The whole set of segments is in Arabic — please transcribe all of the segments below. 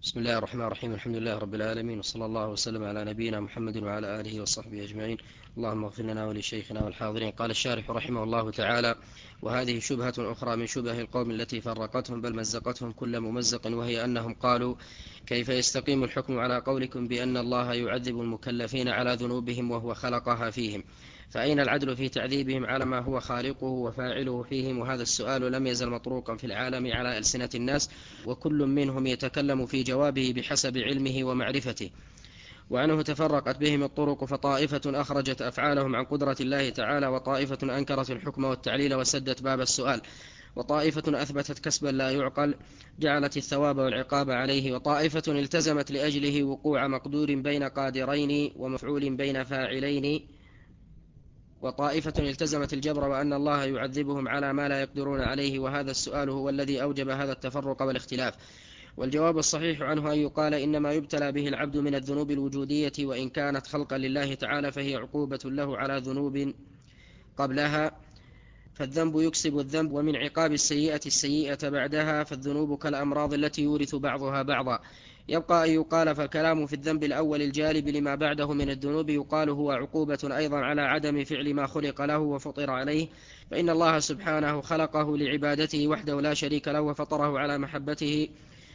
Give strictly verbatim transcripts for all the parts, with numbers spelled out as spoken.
بسم الله الرحمن الرحيم. الحمد لله رب العالمين، وصلى الله وسلم على نبينا محمد وعلى آله وصحبه أجمعين. اللهم اغفر لنا ولشيخنا والحاضرين. قال الشارح رحمه الله تعالى: وهذه شبهة أخرى من شبه القوم التي فرقتهم بل مزقتهم كل ممزق، وهي أنهم قالوا: كيف يستقيم الحكم على قولكم بأن الله يعذب المكلفين على ذنوبهم وهو خلقها فيهم؟ فأين العدل في تعذيبهم على ما هو خالقه وفاعله فيهم؟ وهذا السؤال لم يزل مطروقا في العالم على ألسنة الناس، وكل منهم يتكلم في جوابه بحسب علمه ومعرفته. وعنه تفرقت بهم الطرق، فطائفة أخرجت أفعالهم عن قدرة الله تعالى، وطائفة أنكرت الحكم والتعليل وسدت باب السؤال، وطائفة أثبتت كسبا لا يعقل جعلت الثواب والعقاب عليه، وطائفة التزمت لأجله وقوع مقدور بين قادرين ومفعول بين فاعلين، وطائفة التزمت الجبر وأن الله يعذبهم على ما لا يقدرون عليه. وهذا السؤال هو الذي أوجب هذا التفرق والاختلاف. والجواب الصحيح عنه أن يقال: إنما يبتلى به العبد من الذنوب الوجودية، وإن كانت خلقا لله تعالى فهي عقوبة له على ذنوب قبلها، فالذنب يكسب الذنب، ومن عقاب السيئة السيئة بعدها، فالذنوب كالأمراض التي يورث بعضها بعضا. يبقى أن يقال: فالكلام في الذنب الأول الجالب لما بعده من الذنوب يقال هو عقوبة أيضا على عدم فعل ما خلق له وفطر عليه، فإن الله سبحانه خلقه لعبادته وحده لا شريك له، وفطره على محبته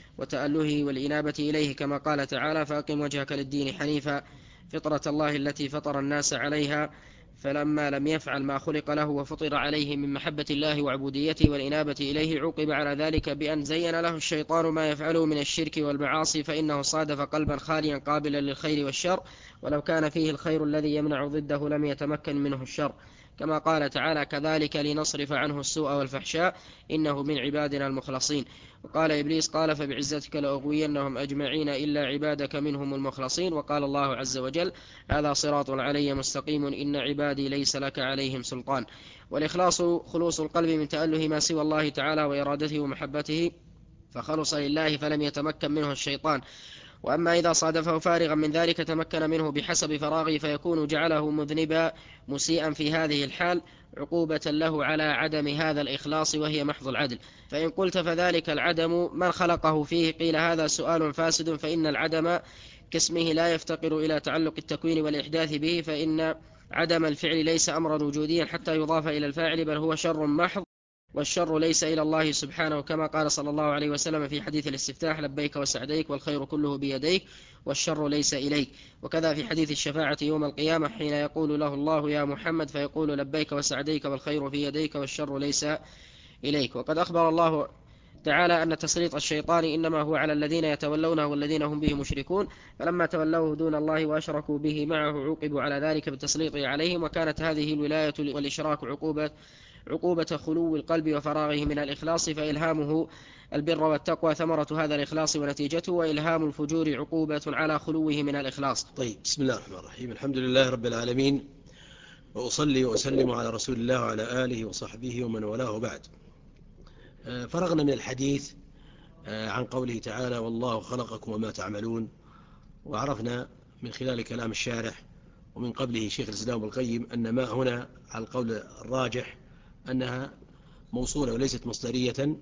وتأله والإنابة إليه، كما قال تعالى: فأقم وجهك للدين حنيفا فطرة الله التي فطر الناس عليها. فلما لم يفعل ما خلق له وفطر عليه من محبة الله وعبوديته والإنابة إليه، عوقب على ذلك بأن زين له الشيطان ما يفعله من الشرك والمعاصي، فإنه صادف قلبا خاليا قابلا للخير والشر، ولو كان فيه الخير الذي يمنع ضده لم يتمكن منه الشر، كما قال تعالى: كذلك لنصرف عنه السوء والفحشاء إنه من عبادنا المخلصين. وقال إبليس: قال فبعزتك لأغوينهم أجمعين إلا عبادك منهم المخلصين. وقال الله عز وجل: هذا صراط علي مستقيم إن عبادي ليس لك عليهم سلطان. والإخلاص خلوص القلب من تأله ما سوى الله تعالى وإرادته ومحبته، فخلص لله فلم يتمكن منه الشيطان. وأما إذا صادفه فارغا من ذلك تمكن منه بحسب فراغه، فيكون جعله مذنبا مسيئا في هذه الحال عقوبة له على عدم هذا الإخلاص، وهي محض العدل. فإن قلت: فذلك العدم من خلقه فيه؟ قيل: هذا سؤال فاسد، فإن العدم كاسمه لا يفتقر إلى تعلق التكوين والإحداث به، فإن عدم الفعل ليس أمرا وجوديا حتى يضاف إلى الفاعل، بل هو شر محض، والشر ليس إلى الله سبحانه، كما قال صلى الله عليه وسلم في حديث الاستفتاح: لبيك وسعديك والخير كله بيديك والشر ليس إليك. وكذا في حديث الشفاعة يوم القيامة حين يقول له الله: يا محمد، فيقول: لبيك وسعديك والخير في يديك والشر ليس إليك. وقد أخبر الله تعالى أن تسليط الشيطان إنما هو على الذين يتولونه والذين هم به مشركون، فلما تولوه دون الله وأشركوا به معه عوقبوا على ذلك بتسليطه عليهم. وكانت هذه الولاية والإشراك عقوبة عقوبة خلو القلب وفراغه من الإخلاص، فإلهامه البر والتقوى ثمرة هذا الإخلاص ونتيجته، وإلهام الفجور عقوبة على خلوه من الإخلاص. طيب، بسم الله الرحمن الرحيم. الحمد لله رب العالمين، وأصلي وأسلم على رسول الله وعلى آله وصحبه ومن والاه بعد. فرغنا من الحديث عن قوله تعالى: والله خلقكم وما تعملون، وعرفنا من خلال كلام الشارح ومن قبله شيخ الإسلام ابن القيم أن ما هنا على القول الراجح أنها موصولة وليست مصدرية.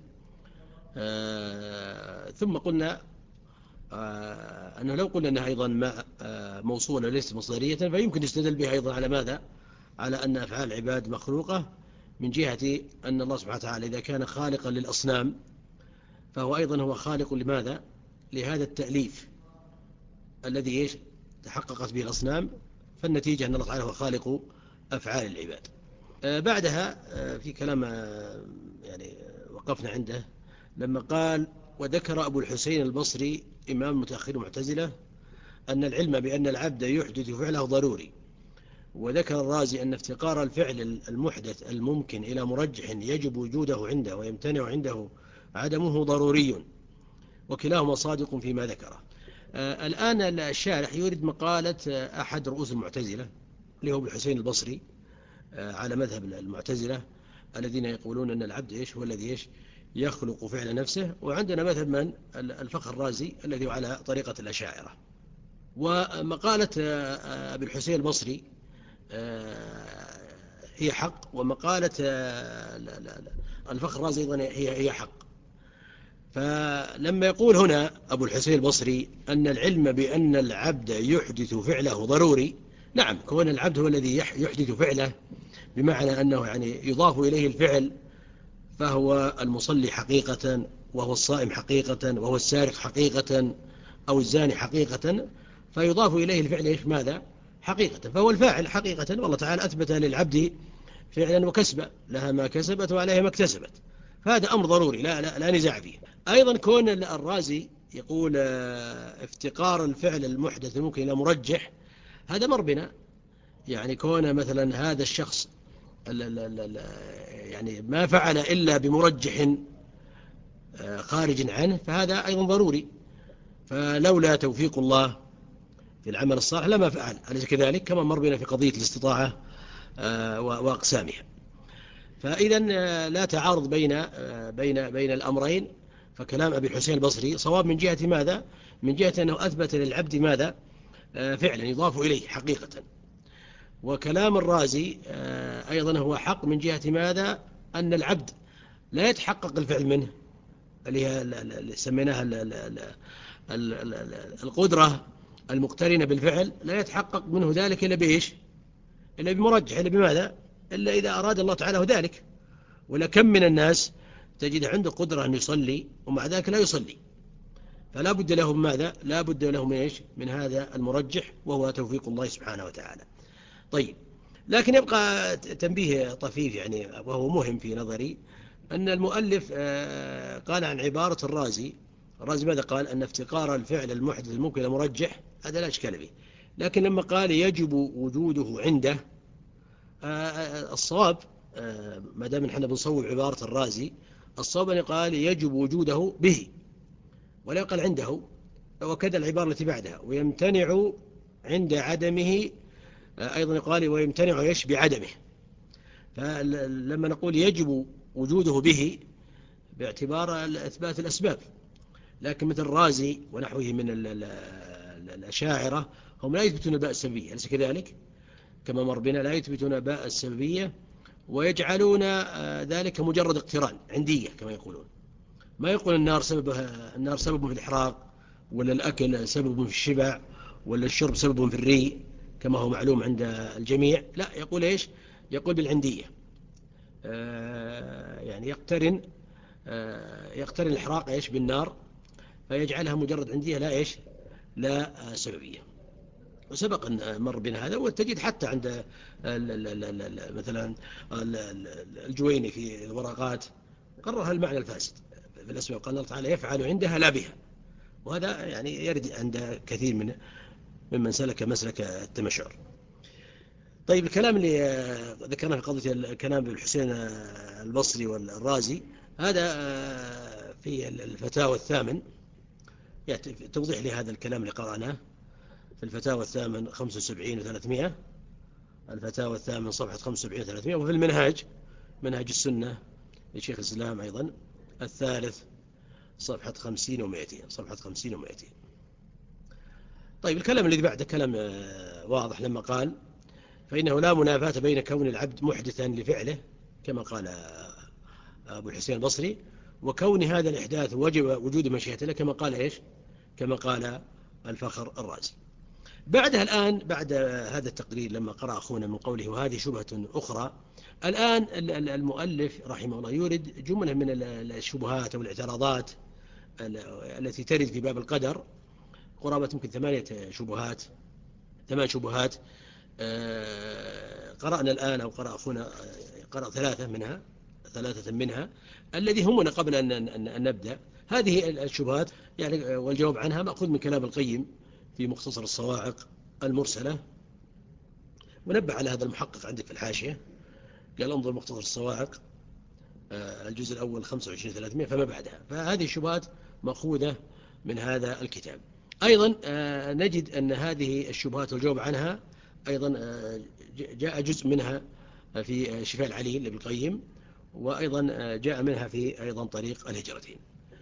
ثم قلنا أنه لو قلنا أنها أيضا ما موصولة وليست مصدرية فيمكن يستدل بها أيضا على ماذا؟ على أن أفعال العباد مخلوقة، من جهة أن الله سبحانه وتعالى إذا كان خالقا للأصنام فهو أيضا هو خالق لماذا؟ لهذا التأليف الذي تحققت به الأصنام، فالنتيجة أن الله تعالى هو خالق أفعال العباد. بعدها في كلام يعني وقفنا عنده لما قال: وذكر أبو الحسين البصري إمام متأخر المعتزلة أن العلم بأن العبد يحدث فعله ضروري. وذكر الرازي أن افتقار الفعل المحدث الممكن إلى مرجح يجب وجوده عنده ويمتنع عنده عدمه ضروري، وكلاهما صادق فيما ذكره. آه الآن الشارح يريد مقالة أحد رؤوس المعتزلة اللي هو أبو الحسين البصري، آه على مذهب المعتزلة الذين يقولون أن العبد إيش هو الذي إيش يخلق فعل نفسه، وعندنا مذهب من الفخر الرازي الذي هو على طريقة الأشاعرة. ومقالة آه أبو الحسين البصري هي حق، ومقالة الفخر الرازي أيضا هي هي حق. فلما يقول هنا أبو الحسين البصري أن العلم بأن العبد يحدث فعله ضروري، نعم، كون العبد هو الذي يحدث فعله بمعنى أنه يعني يضاف إليه الفعل، فهو المصلي حقيقة، وهو الصائم حقيقة، وهو السارق حقيقة، أو الزاني حقيقة، فيضاف إليه الفعل إيش ماذا حقيقة، فهو الفاعل حقيقة. والله تعالى أثبت للعبد فعلا وكسبا، لها ما كسبت وعليها ما اكتسبت، فهذا أمر ضروري لا, لا, لا نزاع فيه. أيضا كون الرازي يقول افتقار الفعل المحدث ممكن إلى مرجح، هذا مر بنا، يعني كون مثلا هذا الشخص يعني ما فعل إلا بمرجح خارج عنه، فهذا أيضا ضروري، فلولا توفيق الله في العمل الصالح لما فعل، أليس كذلك؟ كما مر بنا في قضية الاستطاعة وأقسامها. فإذا لا تعارض بين بين بين الأمرين، فكلام أبي الحسين البصري صواب من جهة ماذا؟ من جهة أنه أثبت للعبد ماذا؟ فعلا يضاف إليه حقيقة. وكلام الرازي أيضا هو حق من جهة ماذا؟ أن العبد لا يتحقق الفعل منه، اللي هي اللي سميناها القدرة المقترنة بالفعل، لا يتحقق منه ذلك إلا بإيش؟ إلا بمرجح، إلا بماذا؟ إلا إذا أراد الله تعالى ذلك. ولكم من الناس تجد عنده قدرة أن يصلي ومع ذلك لا يصلي، فلا بد له ماذا؟ لا بد له من إيش؟ من هذا المرجح، وهو توفيق الله سبحانه وتعالى. طيب، لكن يبقى تنبيه طفيف يعني، وهو مهم في نظري، أن المؤلف قال عن عبارة الرازي. الرازي ماذا قال؟ أن افتقار الفعل المحدث ممكن مرجح، هذا لا إشكال به. لكن لما قال يجب وجوده عنده، الصواب ما دام نحن بنصوب عبارة الرازي، الصواب أن قال يجب وجوده به ولا يقال عنده، وكذا العبارة التي بعدها ويمتنع عند عدمه، أيضا قال ويمتنع يش بعدمه. فلما نقول يجب وجوده به باعتبار إثبات الأسباب، لكن مثل الرازي ونحوه من الأشاعرة هم لا يثبتون باء السببية، أليس كذلك؟ كما مر بنا لا يثبتون باء السببية، ويجعلون ذلك مجرد اقتران عندية كما يقولون. ما يقول النار سببها النار سبب في الإحراق، ولا الأكل سبب في الشبع، ولا الشرب سبب في الري كما هو معلوم عند الجميع. لا، يقول إيش؟ يقول بالعندية، آه يعني يقترن آه يقترن الإحراق إيش بالنار، فيجعلها مجرد عندية لا إيش؟ لا سببية. وسبق أن مر بنا هذا، وتجد حتى عند مثلا الجويني في الورقات قررها المعنى الفاسد في الأسماء، قال الله تعالى يفعل عندها لا بها، وهذا يعني يرد عند كثير من ممن سلك مسلك التمشعر. طيب، الكلام اللي ذكرناه في قضية الكلام بالحسين البصري والرازي، هذا في الفتاوى الثامن توضيح لهذا الكلام اللي قرأناه في الفتاوى الثامن خمسة وسبعين وثلاثمائة، الفتاوى الثامن صفحة خمسة وسبعين وثلاثمائة، وفي المنهاج منهج السنة لشيخ الإسلام أيضا الثالث صفحة خمسين ومائتين، صفحة خمسين ومائتين. طيب، الكلام الذي بعده كلام واضح لما قال فإنه لا منافاة بين كون العبد محدثا لفعله كما قال أبو الحسين البصري، وكون هذا الإحداث وجب وجود مشيئة له كما قال إيش؟ كما قال الفخر الرازي. بعدها الآن بعد هذا التقرير لما قرأ أخونا من قوله وهذه شبهة أخرى، الآن المؤلف رحمه الله يورد جملة من الشبهات أو الاعتراضات التي ترد في باب القدر، قرابة يمكن ثمانية شبهات ثمان شبهات. قرأنا الآن أو قرأ أخونا قرأ ثلاثة منها ثلاثة منها الذي همنا قبل أن, أن نبدأ هذه الشبهات يعني، والجواب عنها مأخوذ من كلام القيم في مختصر الصواعق المرسلة، ونبه على هذا المحقق عندك في الحاشية، قال انظر مختصر الصواعق الجزء الأول خمسة وعشرين ثلاثمائة فما بعدها. فهذه الشبهات مأخوذة من هذا الكتاب. أيضا نجد أن هذه الشبهات والجواب عنها أيضا جاء جزء منها في شفاء العليل لابن القيم، وأيضا جاء منها في أيضا طريق الهجرتين.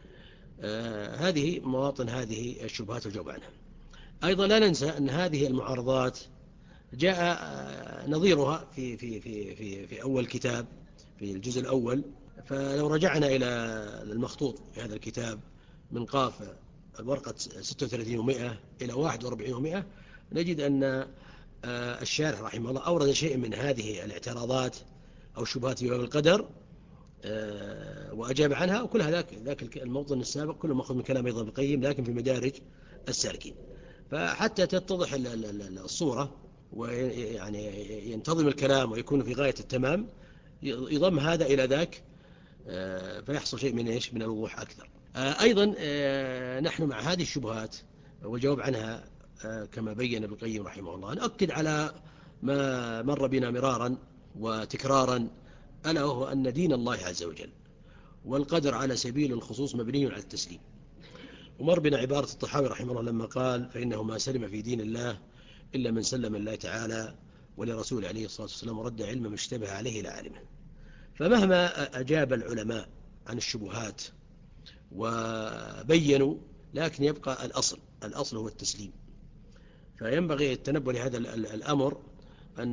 هذه مواطن هذه الشبهات والجواب عنها. أيضا لا ننسى أن هذه المعارضات جاء نظيرها في في في في في أول كتاب في الجزء الأول فلو رجعنا إلى المخطوط في هذا الكتاب من قاف الورقة ستة وثلاثين ومئة إلى واحد وأربعين ومئة نجد أن الشارح رحمه الله أورد شيء من هذه الاعتراضات أو شبهات في باب القدر وأجاب عنها، وكل هذاك ذاك الموطن السابق كله مأخذ من كلام ابن القيم لكن في مدارج السالكين. فحتى تتضح الصورة ويعني ينتظم الكلام ويكون في غاية التمام يضم هذا إلى ذاك فيحصل شيء من إيش من الوضوح أكثر. أيضا نحن مع هذه الشبهات والجواب عنها كما بين ابن القيم رحمه الله نؤكد على ما مر بنا مرارا وتكرارا، ألا وهو أن دين الله عز وجل والقدر على سبيل الخصوص مبني على التسليم. ومر بنا عبارة الطحاوي رحمه الله لما قال فإنه ما سلم في دين الله إلا من سلم الله تعالى ولرسول عليه الصلاة والسلام ورد علم ما اشتبه عليه لعالمه. فمهما أجاب العلماء عن الشبهات وبينوا لكن يبقى الأصل الأصل هو التسليم. فينبغي التنبه لهذا الأمر أن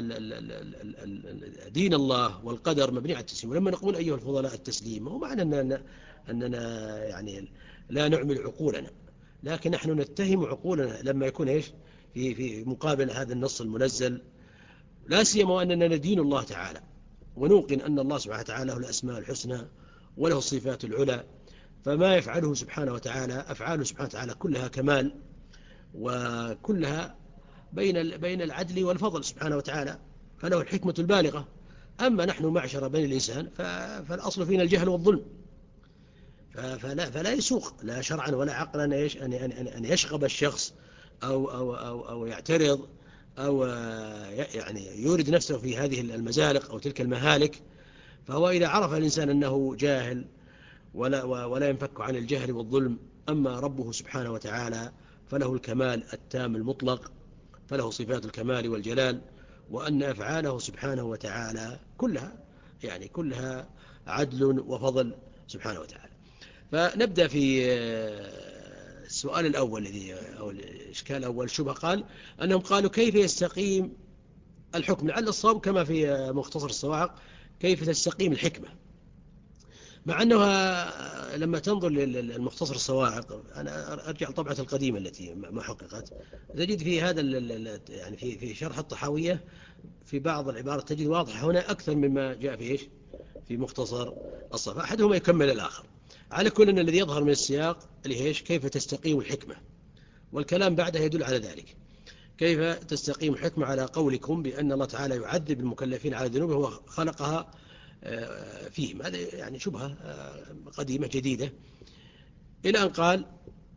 دين الله والقدر مبني على التسليم. ولما نقول أيها الفضلاء التسليم هو معنى أننا, أننا يعني لا نعمل عقولنا، لكن نحن نتهم عقولنا لما يكون إيش في في مقابل هذا النص المنزل، لا سيما أننا ندين الله تعالى ونوقن أن الله سبحانه وتعالى له الأسماء الحسنى وله الصفات العلى، فما يفعله سبحانه وتعالى أفعاله سبحانه وتعالى كلها كمال وكلها بين بين العدل والفضل سبحانه وتعالى، فله الحكمة البالغة. أما نحن معشر بني الإنسان فالأصل فينا الجهل والظلم، فلا, فلا يسوق لا شرعا ولا عقلا إيش أن, أن, أن يشغب الشخص أو, أو, أو, أو يعترض أو يعني يورد نفسه في هذه المزالق أو تلك المهالك. فهو إذا عرف الإنسان أنه جاهل ولا, ولا ينفك عن الجهل والظلم، أما ربه سبحانه وتعالى فله الكمال التام المطلق، فله صفات الكمال والجلال، وأن أفعاله سبحانه وتعالى كلها يعني كلها عدل وفضل سبحانه وتعالى. فنبدأ في السؤال الأول الذي أو الإشكال الأول شبه قال أنهم قالوا كيف يستقيم الحكم، لعل الصواب كما في مختصر الصواعق كيف تستقيم الحكمة، مع أنها لما تنظر للمختصر الصواعق أنا أرجع لطبعة القديمة التي ما حققت تجد في هذا يعني في في شرح الطحاوية في بعض العبارات تجد واضح هنا أكثر مما جاء في إيش في مختصر الصواعق، أحدهما يكمل الآخر. على كل أن الذي يظهر من السياق اللي إيش كيف تستقيم الحكمة، والكلام بعده يدل على ذلك. كيف تستقيم الحكمة على قولكم بأن الله تعالى يعذب المكلفين على ذنوبه وخلقها فيهم، هذا يعني شبهة قديمة جديدة. إلى أن قال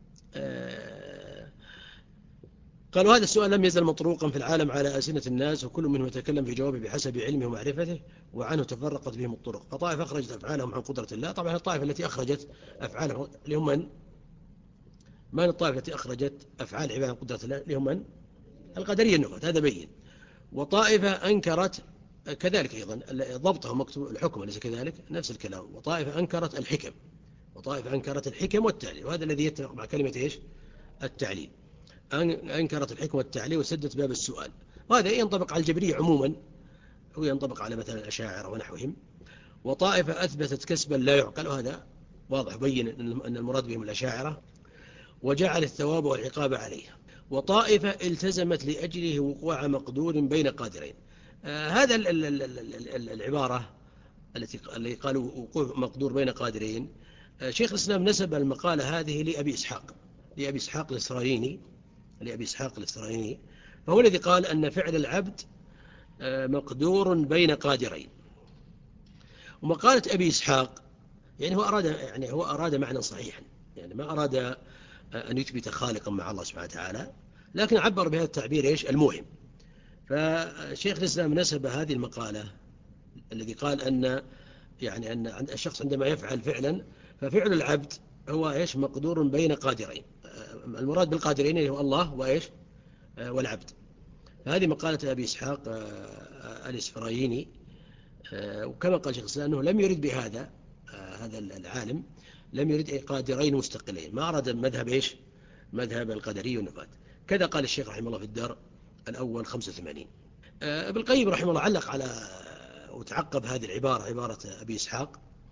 قالوا هذا السؤال لم يزل مطروقا في العالم على ألسنة الناس وكل منهم يتكلم في جوابه بحسب علمه ومعرفته، وعنه تفرقت بهم الطرق. فطائفة أخرجت أفعالهم عن قدرة الله. طبعا الطائفة التي أخرجت أفعالهم لهم من؟ من الطائفة التي أخرجت أفعال عباد عن قدرة الله لهم من؟ القدرية النفاة، هذا بين. وطائفة أنكرت كذلك أيضا ضبطه مكتوب الحكم ليس كذلك نفس الكلام. وطائفة أنكرت الحكم وطائفة أنكرت الحكم والتعليل، وهذا الذي يتفق مع كلمة إيش التعليل. أنكرت الحكم والتعليل وسدت باب السؤال، وهذا ينطبق على الجبرية عموما وينطبق على مثلا الأشاعرة ونحوهم. وطائفة أثبتت كسبا لا يعقل، وهذا واضح بين أن المراد بهم الأشاعرة، وجعل الثواب والعقاب عليه. وطائفة التزمت لأجله وقوع مقدور بين قادرين. آه هذا ال ال ال ال ال العبارة التي اللي قالوا وقوع مقدور بين قادرين، آه شيخ الإسلام نسب المقالة هذه لأبي إسحاق لأبي إسحاق الإسرائيلي لأبي إسحاق الإسرائيلي فهو الذي قال أن فعل العبد آه مقدور بين قادرين. ومقالة أبي إسحاق يعني هو أراد يعني هو أراد معنى صحيحا، يعني ما أراد أن يثبت خالقا مع الله سبحانه وتعالى، لكن عبر بهذا التعبير إيش الموهم. فشيخ الإسلام نسب هذه المقالة الذي قال أن يعني أن الشخص عندما يفعل فعلا ففعل العبد هو إيش مقدور بين قادرين، المراد بالقادرين هو الله وإيش والعبد. هذه مقالة أبي إسحاق الإسفرايني. وكما قال شيخ الإسلام أنه لم يرد بهذا هذا العالم لم يرد قادرين مستقلين، ما أراد مذهب إيش مذهب القدري والنفاة. كذا قال الشيخ رحمه الله في الدار الأول خمسة وثمانين. ابن القيم رحمه الله علق على وتعقب هذه العبارة عبارة أبي إسحاق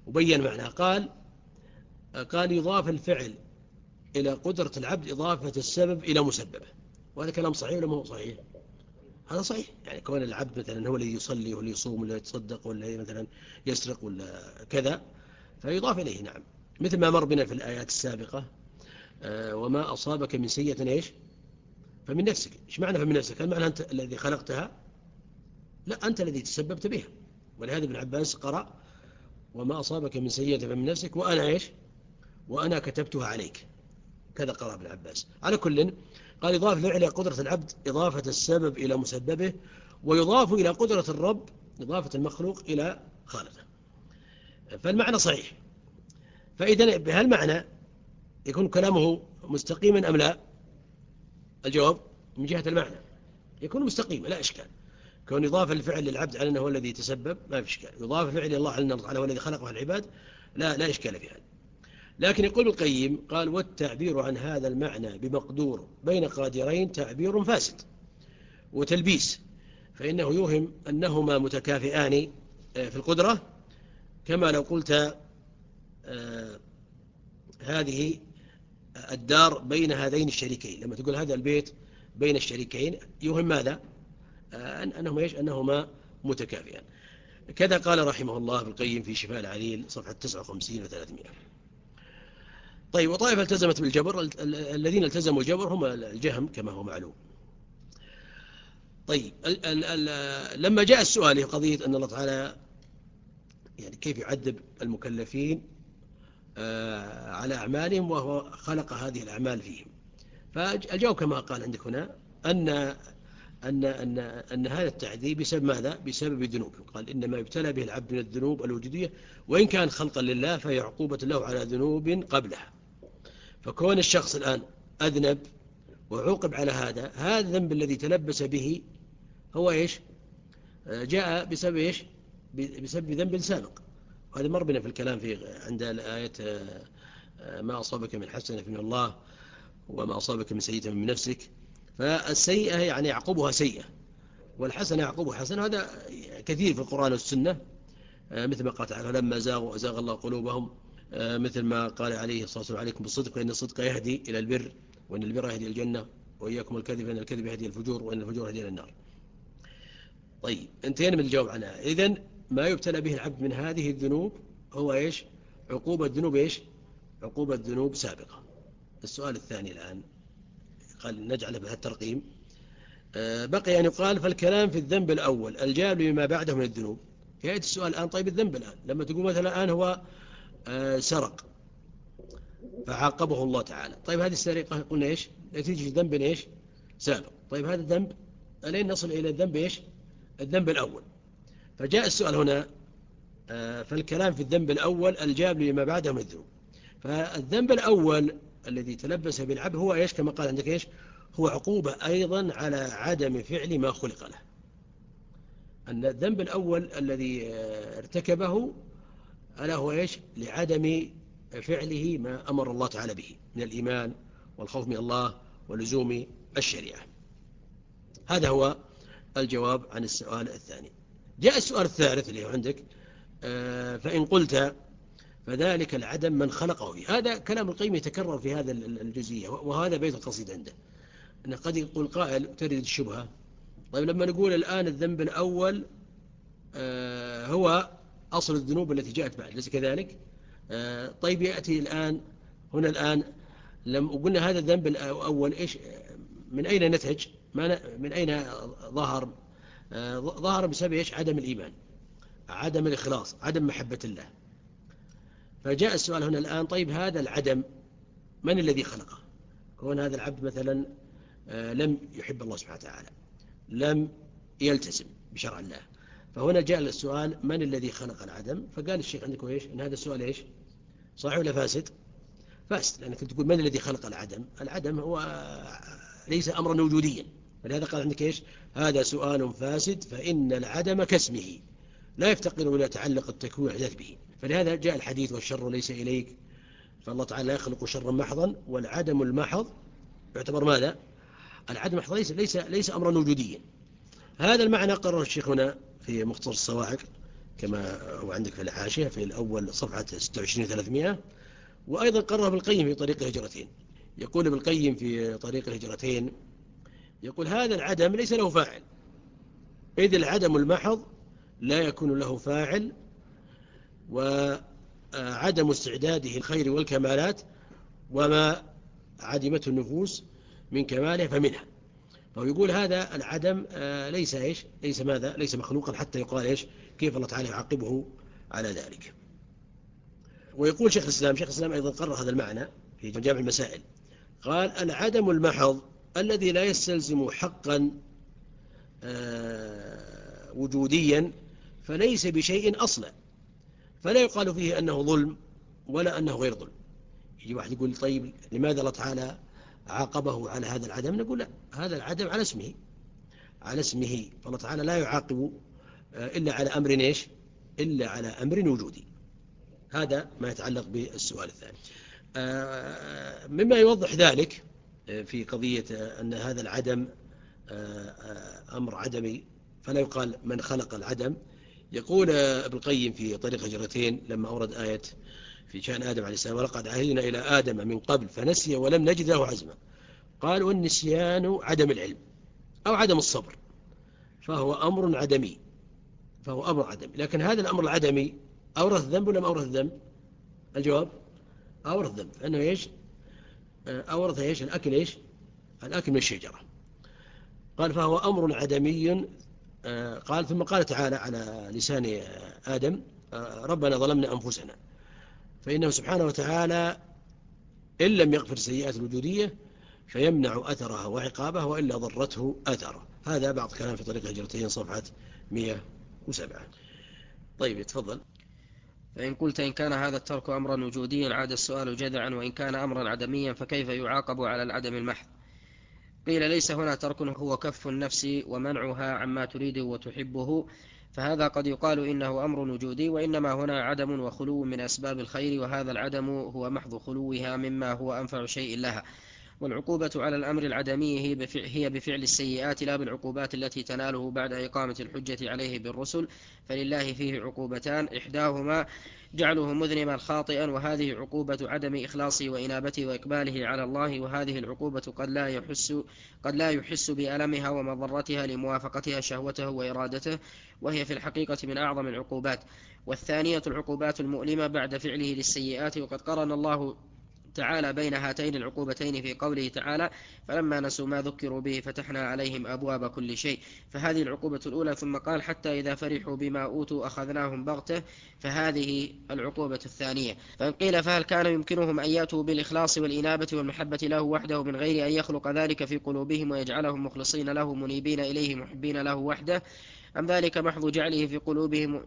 وبين معناه. قال قال يضاف الفعل إلى قدرة العبد إضافة السبب إلى مسببه. وهذا كلام صحيح ولا مو صحيح؟ هذا صحيح. يعني كون العبد مثلا هو الذي يصلي ولا يصوم ولا يتصدق ولا مثلا يسرق ولا كذا فيضاف إليه. نعم، مثل ما مر بنا في الآيات السابقة. آه وما أصابك من سيئة إيش؟ فمن نفسك. إيش معنى فمن نفسك؟ هل معنى أنت الذي خلقتها؟ لا، أنت الذي تسببت بها. ولهذا ابن عباس قرأ وما أصابك من سيئة فمن نفسك وأنا إيش؟ وأنا كتبتها عليك. كذا قرأ ابن عباس. على كل قال يضاف الفعل إلى قدرة العبد إضافة السبب إلى مسببه، ويضاف إلى قدرة الرب إضافة المخلوق إلى خالقه. فالمعنى صحيح. فإذا بهالمعنى يكون كلامه مستقيما أم لا؟ الجواب من جهة المعنى يكون مستقيما لا إشكال. كون يضاف الفعل للعبد على أنه هو الذي تسبب ما في إشكال، يضاف الفعل لله على أنه هو الذي خلقه العباد لا لا إشكال في هذا. لكن يقول القيم قال والتعبير عن هذا المعنى بمقدور بين قادرين تعبير فاسد وتلبيس، فإنه يوهم أنهما متكافئان في القدرة، كما لو قلت آه هذه الدار بين هذين الشريكين. لما تقول هذا البيت بين الشريكين يوهم ماذا؟ آه أنهما إيش؟ أنهما متكافئان. كذا قال رحمه الله ابن القيم في شفاء العليل صفحة تسعة وخمسين وثلاثمائة. طيب، وطائفة التزمت بالجبر. الذين التزموا الجبر هم الجهم كما هو معلوم. طيب، ال ال ال لما جاء السؤال قضية أن الله تعالى يعني كيف يعذب المكلفين آه على أعمالهم وهو خلق هذه الأعمال فيهم، فالجواب كما قال عندك هنا أن أن أن أن هذا التعذيب بسبب ماذا؟ بسبب الذنوب. قال إنما يبتلى به العبد من الذنوب الوجودية، وإن كان خلقا لله فهي عقوبة له على ذنوب قبلها. فكون الشخص الآن أذنب وعوقب على هذا، هذا الذنب الذي تلبس به هو إيش؟ جاء بسبب إيش؟ بسبب ذنب سابق. وهذا مر بنا في الكلام في عند الآية ما أصابك من حسنة من الله وما أصابك من سيئة من نفسك. فالسيئة يعني يعقبها سيئة، والحسنة يعقبها حسنة. هذا كثير في القرآن والسنة، مثل ما قال تعالى لما زاغوا أزاغ الله قلوبهم، مثل ما قال عليه الصلاة والسلام عليكم بالصدق وإن الصدق يهدي إلى البر وإن البر يهدي إلى الجنة وإياكم الكذب وإن الكذب يهدي إلى الفجور وإن الفجور يهدي إلى النار. طيب، انتهينا من الجواب عنها. إذن ما يبتلى به العبد من هذه الذنوب هو إيش؟ عقوبة الذنوب إيش؟ عقوبة الذنوب سابقة. السؤال الثاني الآن قال نجعل بهذا الترقيم. بقي أن يقال فالكلام في الذنب الأول الجالب لما بعده من الذنوب. يأتي السؤال الآن طيب الذنب الآن لما تقول مثلا الآن هو سرق فعاقبه الله تعالى. طيب هذه السرقة قلنا إيش؟ نتيجة ذنب إيش؟ سابق. طيب هذا الذنب ألين نصل إلى الذنب إيش؟ الذنب الأول. فجاء السؤال هنا فالكلام في الذنب الأول الجالب لما بعده من الذنوب. فالذنب الأول الذي تلبس بالعبد هو إيش كما قال عندك إيش؟ هو عقوبة أيضا على عدم فعل ما خلق له. أن الذنب الأول الذي ارتكبه ألا هو إيش؟ لعدم فعله ما أمر الله تعالى به من الإيمان والخوف من الله ولزوم الشريعة. هذا هو الجواب عن السؤال الثاني. جاء السؤال الثالث اللي هو عندك فإن قلت فذلك العدم من خلقه فيه. هذا كلام القيم يتكرر في هذا الجزئية، وهذا بيت القصيد عنده أن قد يقول قائل ترد الشبهة. طيب لما نقول الآن الذنب الأول هو أصل الذنوب التي جاءت بعد، ليس كذلك؟ طيب يأتي الآن هنا الآن لما قلنا هذا الذنب الأول إيش من أين نتج؟ من أين ظهر؟ ظهر بسبب إيش؟ عدم الإيمان، عدم الإخلاص، عدم محبة الله. فجاء السؤال هنا الآن طيب هذا العدم من الذي خلقه؟ كون هذا العبد مثلا لم يحب الله سبحانه وتعالى، لم يلتزم بشرع الله، فهنا جاء السؤال من الذي خلق العدم؟ فقال الشيخ عندكم إيش؟ إن هذا السؤال إيش؟ صحيح ولا فاسد؟ فاسد، لأنك تقول من الذي خلق العدم؟ العدم هو ليس أمرا وجوديا، فلهذا قال عندك إيش؟ هذا سؤال فاسد فإن العدم كاسمه لا يفتقر إلى تعلق التكوين والإحداث به. فلهذا جاء الحديث والشر ليس إليك، فالله تعالى لا يخلق شرا محضا، والعدم المحض يعتبر ماذا؟ العدم المحض ليس, ليس, ليس أمرا وجوديا. هذا المعنى قرر الشيخ هنا في مختصر الصواعق كما هو عندك في الحاشية في الأول صفحة ستة وعشرين ثلاثمائة. وأيضا قرر ابن القيم في طريق الهجرتين، يقول ابن القيم في طريق الهجرتين، يقول هذا العدم ليس له فاعل، إذ العدم المحض لا يكون له فاعل، وعدم استعداده الخير والكمالات وما عدمته النفوس من كماله فمنها. فهو يقول هذا العدم ليس إيش ليس ماذا ليس مخلوقا حتى يقال إيش كيف الله تعالى يعاقبه على ذلك. ويقول شيخ الإسلام شيخ الإسلام أيضا قرر هذا المعنى في جامع المسائل، قال العدم المحض الذي لا يستلزم حقا وجوديا فليس بشيء أصلا، فلا يقال فيه أنه ظلم ولا أنه غير ظلم. يجي واحد يقول طيب لماذا الله تعالى عاقبه على هذا العدم؟ نقول لا، هذا العدم على اسمه على اسمه فالله تعالى لا يعاقب إلا على أمر إيش إلا على أمر وجودي. هذا ما يتعلق بالسؤال الثاني. مما يوضح ذلك في قضية أن هذا العدم أمر عدمي فلا يقال من خلق العدم، يقول ابن القيم في طريق هجرتين لما أورد آية في شأن آدم عليه السلام ولقد عهدنا إلى آدم من قبل فنسي ولم نجد له عزما، قال والنسيان عدم العلم أو عدم الصبر، فهو أمر عدمي فهو أمر عدمي. لكن هذا الأمر العدمي أورث ذنب ولا ما أورث ذنب؟ الجواب أورث ذنب، لأنه إيش أورث إيش الأكل إيش الأكل من الشجرة. قال فهو أمر عدمي. قال ثم قال تعالى على لسان آدم ربنا ظلمنا أنفسنا، فإنه سبحانه وتعالى إن لم يغفر السيئات الوجودية فيمنع أثرها وعقابها وإلا ضرته أثره. هذا بعض كلام في طريق الهجرتين صفحة مئة وسبعة. طيب يتفضل. فإن قلت إن كان هذا الترك أمرا وجوديا عاد السؤال جذعا، وإن كان أمرا عدميا فكيف يعاقب على العدم المحض؟ قيل ليس هنا ترك، هو كف النفس ومنعها عما تريده وتحبه، فهذا قد يقال إنه أمر وجودي، وإنما هنا عدم وخلو من أسباب الخير، وهذا العدم هو محض خلوها مما هو أنفع شيء لها. والعقوبة على الأمر العدمي هي بفعل السيئات لا بالعقوبات التي تناله بعد إقامة الحجة عليه بالرسل، فلله فيه عقوبتان، إحداهما جعله مذنبا خاطئا، وهذه عقوبة عدم إخلاصه وإنابته وإقباله على الله، وهذه العقوبة قد لا يحس قد لا يحس بألمها ومضرتها لموافقتها شهوته وإرادته، وهي في الحقيقة من أعظم العقوبات. والثانية العقوبات المؤلمة بعد فعله للسيئات، وقد قرن الله تعالى بين هاتين العقوبتين في قوله تعالى فلما نسوا ما ذكروا به فتحنا عليهم أبواب كل شيء، فهذه العقوبة الأولى. ثم قال حتى إذا فرحوا بما أوتوا أخذناهم بغتة، فهذه العقوبة الثانية. فإن قيل فهل كان يمكنهم أن يأتوا بالإخلاص والإنابة والمحبة له وحده من غير أن يخلق ذلك في قلوبهم ويجعلهم مخلصين له منيبين إليه محبين له وحده، أم ذلك محض جعله في قلوبهم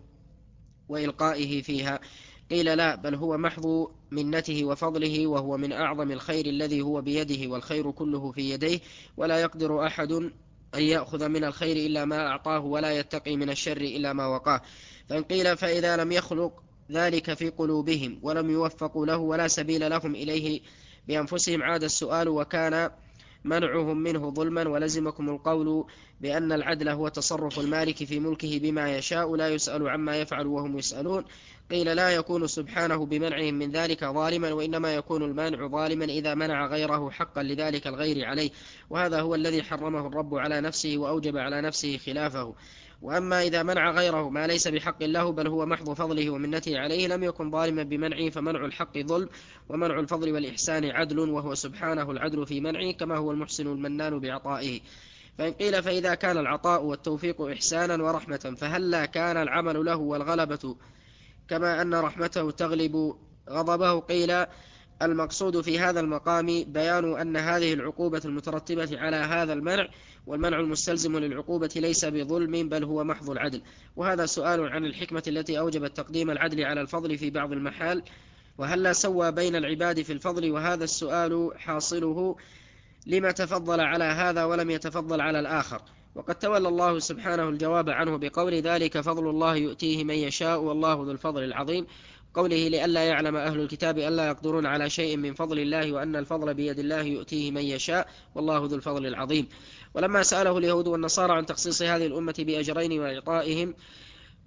وإلقائه فيها؟ قيل لا، بل هو محض منته وفضله، وهو من أعظم الخير الذي هو بيده، والخير كله في يديه، ولا يقدر أحد أن يأخذ من الخير إلا ما أعطاه، ولا يتقي من الشر إلا ما وقاه. فإن قيل فإذا لم يخلق ذلك في قلوبهم ولم يوفقوا له ولا سبيل لهم إليه بأنفسهم عاد السؤال وكان منعهم منه ظلما، ولزمكم القول بأن العدل هو تصرف المالك في ملكه بما يشاء لا يسأل عما يفعل وهم يسألون. قيل لا يكون سبحانه بمنعهم من ذلك ظالما، وإنما يكون المانع ظالما إذا منع غيره حقا لذلك الغير عليه، وهذا هو الذي حرمه الرب على نفسه وأوجب على نفسه خلافه. وأما إذا منع غيره ما ليس بحق له بل هو محض فضله ومنته عليه لم يكن ظالما بمنعه، فمنع الحق ظلم ومنع الفضل والإحسان عدل، وهو سبحانه العدل في منعه كما هو المحسن المنان بعطائه. فإن قيل فإذا كان العطاء والتوفيق إحسانا ورحمة فهلا كان العمل له والغلبة كما أن رحمته تغلب غضبه؟ قيل المقصود في هذا المقام بيان أن هذه العقوبة المترتبة على هذا المنع والمنع المستلزم للعقوبة ليس بظلم بل هو محض العدل. وهذا سؤال عن الحكمة التي أوجبت تقديم العدل على الفضل في بعض المحال، وهلا سوى بين العباد في الفضل؟ وهذا السؤال حاصله لما تفضل على هذا ولم يتفضل على الآخر، وقد تولى الله سبحانه الجواب عنه بقول ذلك فضل الله يؤتيه من يشاء والله ذو الفضل العظيم، قوله لئلا يعلم أهل الكتاب ألا يقدرون على شيء من فضل الله وأن الفضل بيد الله يؤتيه من يشاء والله ذو الفضل العظيم. ولما سأله اليهود والنصارى عن تخصيص هذه الأمة بأجرين وإعطائهم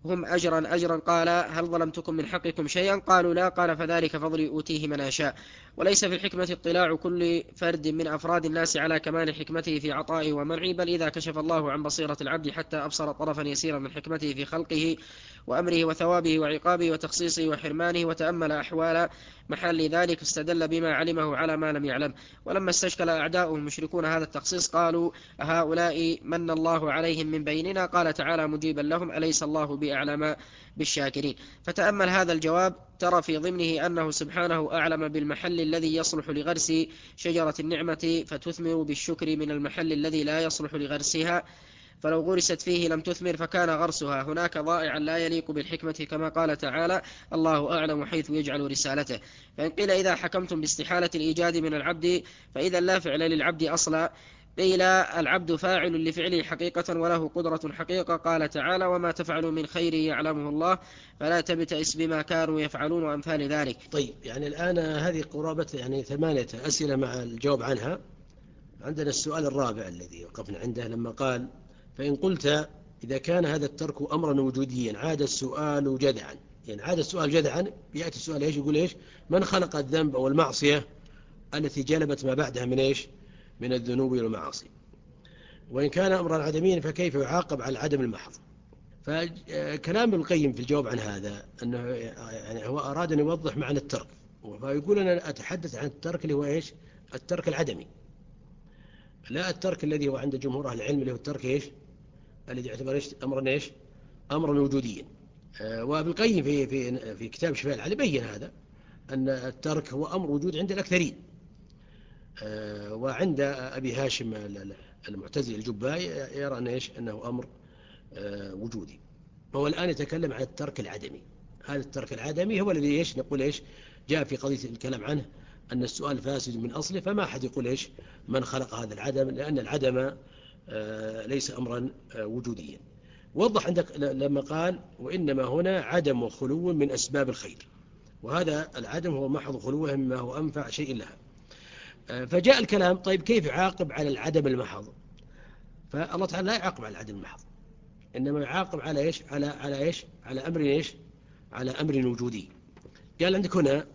هم أجرا أجرا. قال هل ظلمتكم من حقكم شيئا؟ قالوا لا. قال فذلك فضلي أوتيه من أشاء. وليس في الحكمة اطلاع كل فرد من أفراد الناس على كمال حكمته في عطائه ومنعه، بل إذا كشف الله عن بصيرة العبد حتى أبصر طرفا يسيرا من حكمته في خلقه وأمره وثوابه وعقابه وتخصيصه وحرمانه، وتأمل أحوال محل ذلك، استدل بما علمه على ما لم يعلم. ولما استشكل أعداؤه المشركون هذا التخصيص قالوا هؤلاء من الله عليهم من بيننا؟ قال تعالى مجيبا لهم أليس الله بأعلم بالشاكرين. فتأمل هذا الجواب، ترى في ضمنه أنه سبحانه أعلم بالمحل الذي يصلح لغرس شجرة النعمة فتثمر بالشكر من المحل الذي لا يصلح لغرسها، فلو غرست فيه لم تثمر فكان غرسها هناك ضائعا لا يليق بالحكمة، كما قال تعالى الله أعلم حيث يجعل رسالته. فإن قيل إذا حكمتم باستحالة الإيجاد من العبد فإذا لا فعل للعبد أصلا، قيل العبد فاعل لفعله حقيقة وله قدرة حقيقة. قال تعالى وما تفعلوا من خير يعلمه الله فلا تبتئس بما كانوا يفعلون وأمثال ذلك. طيب، يعني الآن هذه قرابة يعني ثمانية أسئلة مع الجواب عنها. عندنا السؤال الرابع الذي وقفنا عنده لما قال فإن قلت إذا كان هذا الترك أمرا وجوديا عاد السؤال جدعا، يعني عاد السؤال جدعا يأتي السؤال إيش؟ يقول إيش؟ من خلق الذنب أو المعصية التي جلبت ما بعدها من إيش؟ من الذنوب والمعاصي. وإن كان أمرا عدميا فكيف يعاقب على العدم المحض؟ فكلام ابن القيم في الجواب عن هذا أنه يعني هو أراد أن يوضح معنى الترك، فيقول أنا أتحدث عن الترك اللي هو إيش؟ الترك العدمي، لا الترك الذي هو عند جمهور أهل العلم اللي هو الترك إيش؟ الذي يعتبر إيش؟ أمرا إيش؟ أمرا وجوديا. وابن القيم في في في كتاب شفاء العلي بين هذا أن الترك هو أمر وجود عند الأكثرين. وعند أبي هاشم المعتزلي الجبائي يرى أن إيش؟ أنه أمر وجودي. هو الآن يتكلم عن الترك العدمي. هذا الترك العدمي هو الذي إيش؟ نقول إيش؟ جاء في قضية الكلام عنه أن السؤال فاسد من أصله، فما أحد يقول إيش؟ من خلق هذا العدم، لأن العدم ليس أمرا وجوديا. وضح عندك لما قال وإنما هنا عدم وخلو من أسباب الخير، وهذا العدم هو محض خلوه مما هو أنفع شيء لها. فجاء الكلام طيب كيف يعاقب على العدم المحض؟ فالله تعالى لا يعاقب على العدم المحض، إنما يعاقب على إيش؟ على على إيش؟ على أمر إيش؟ على أمر وجودي. قال عندك هنا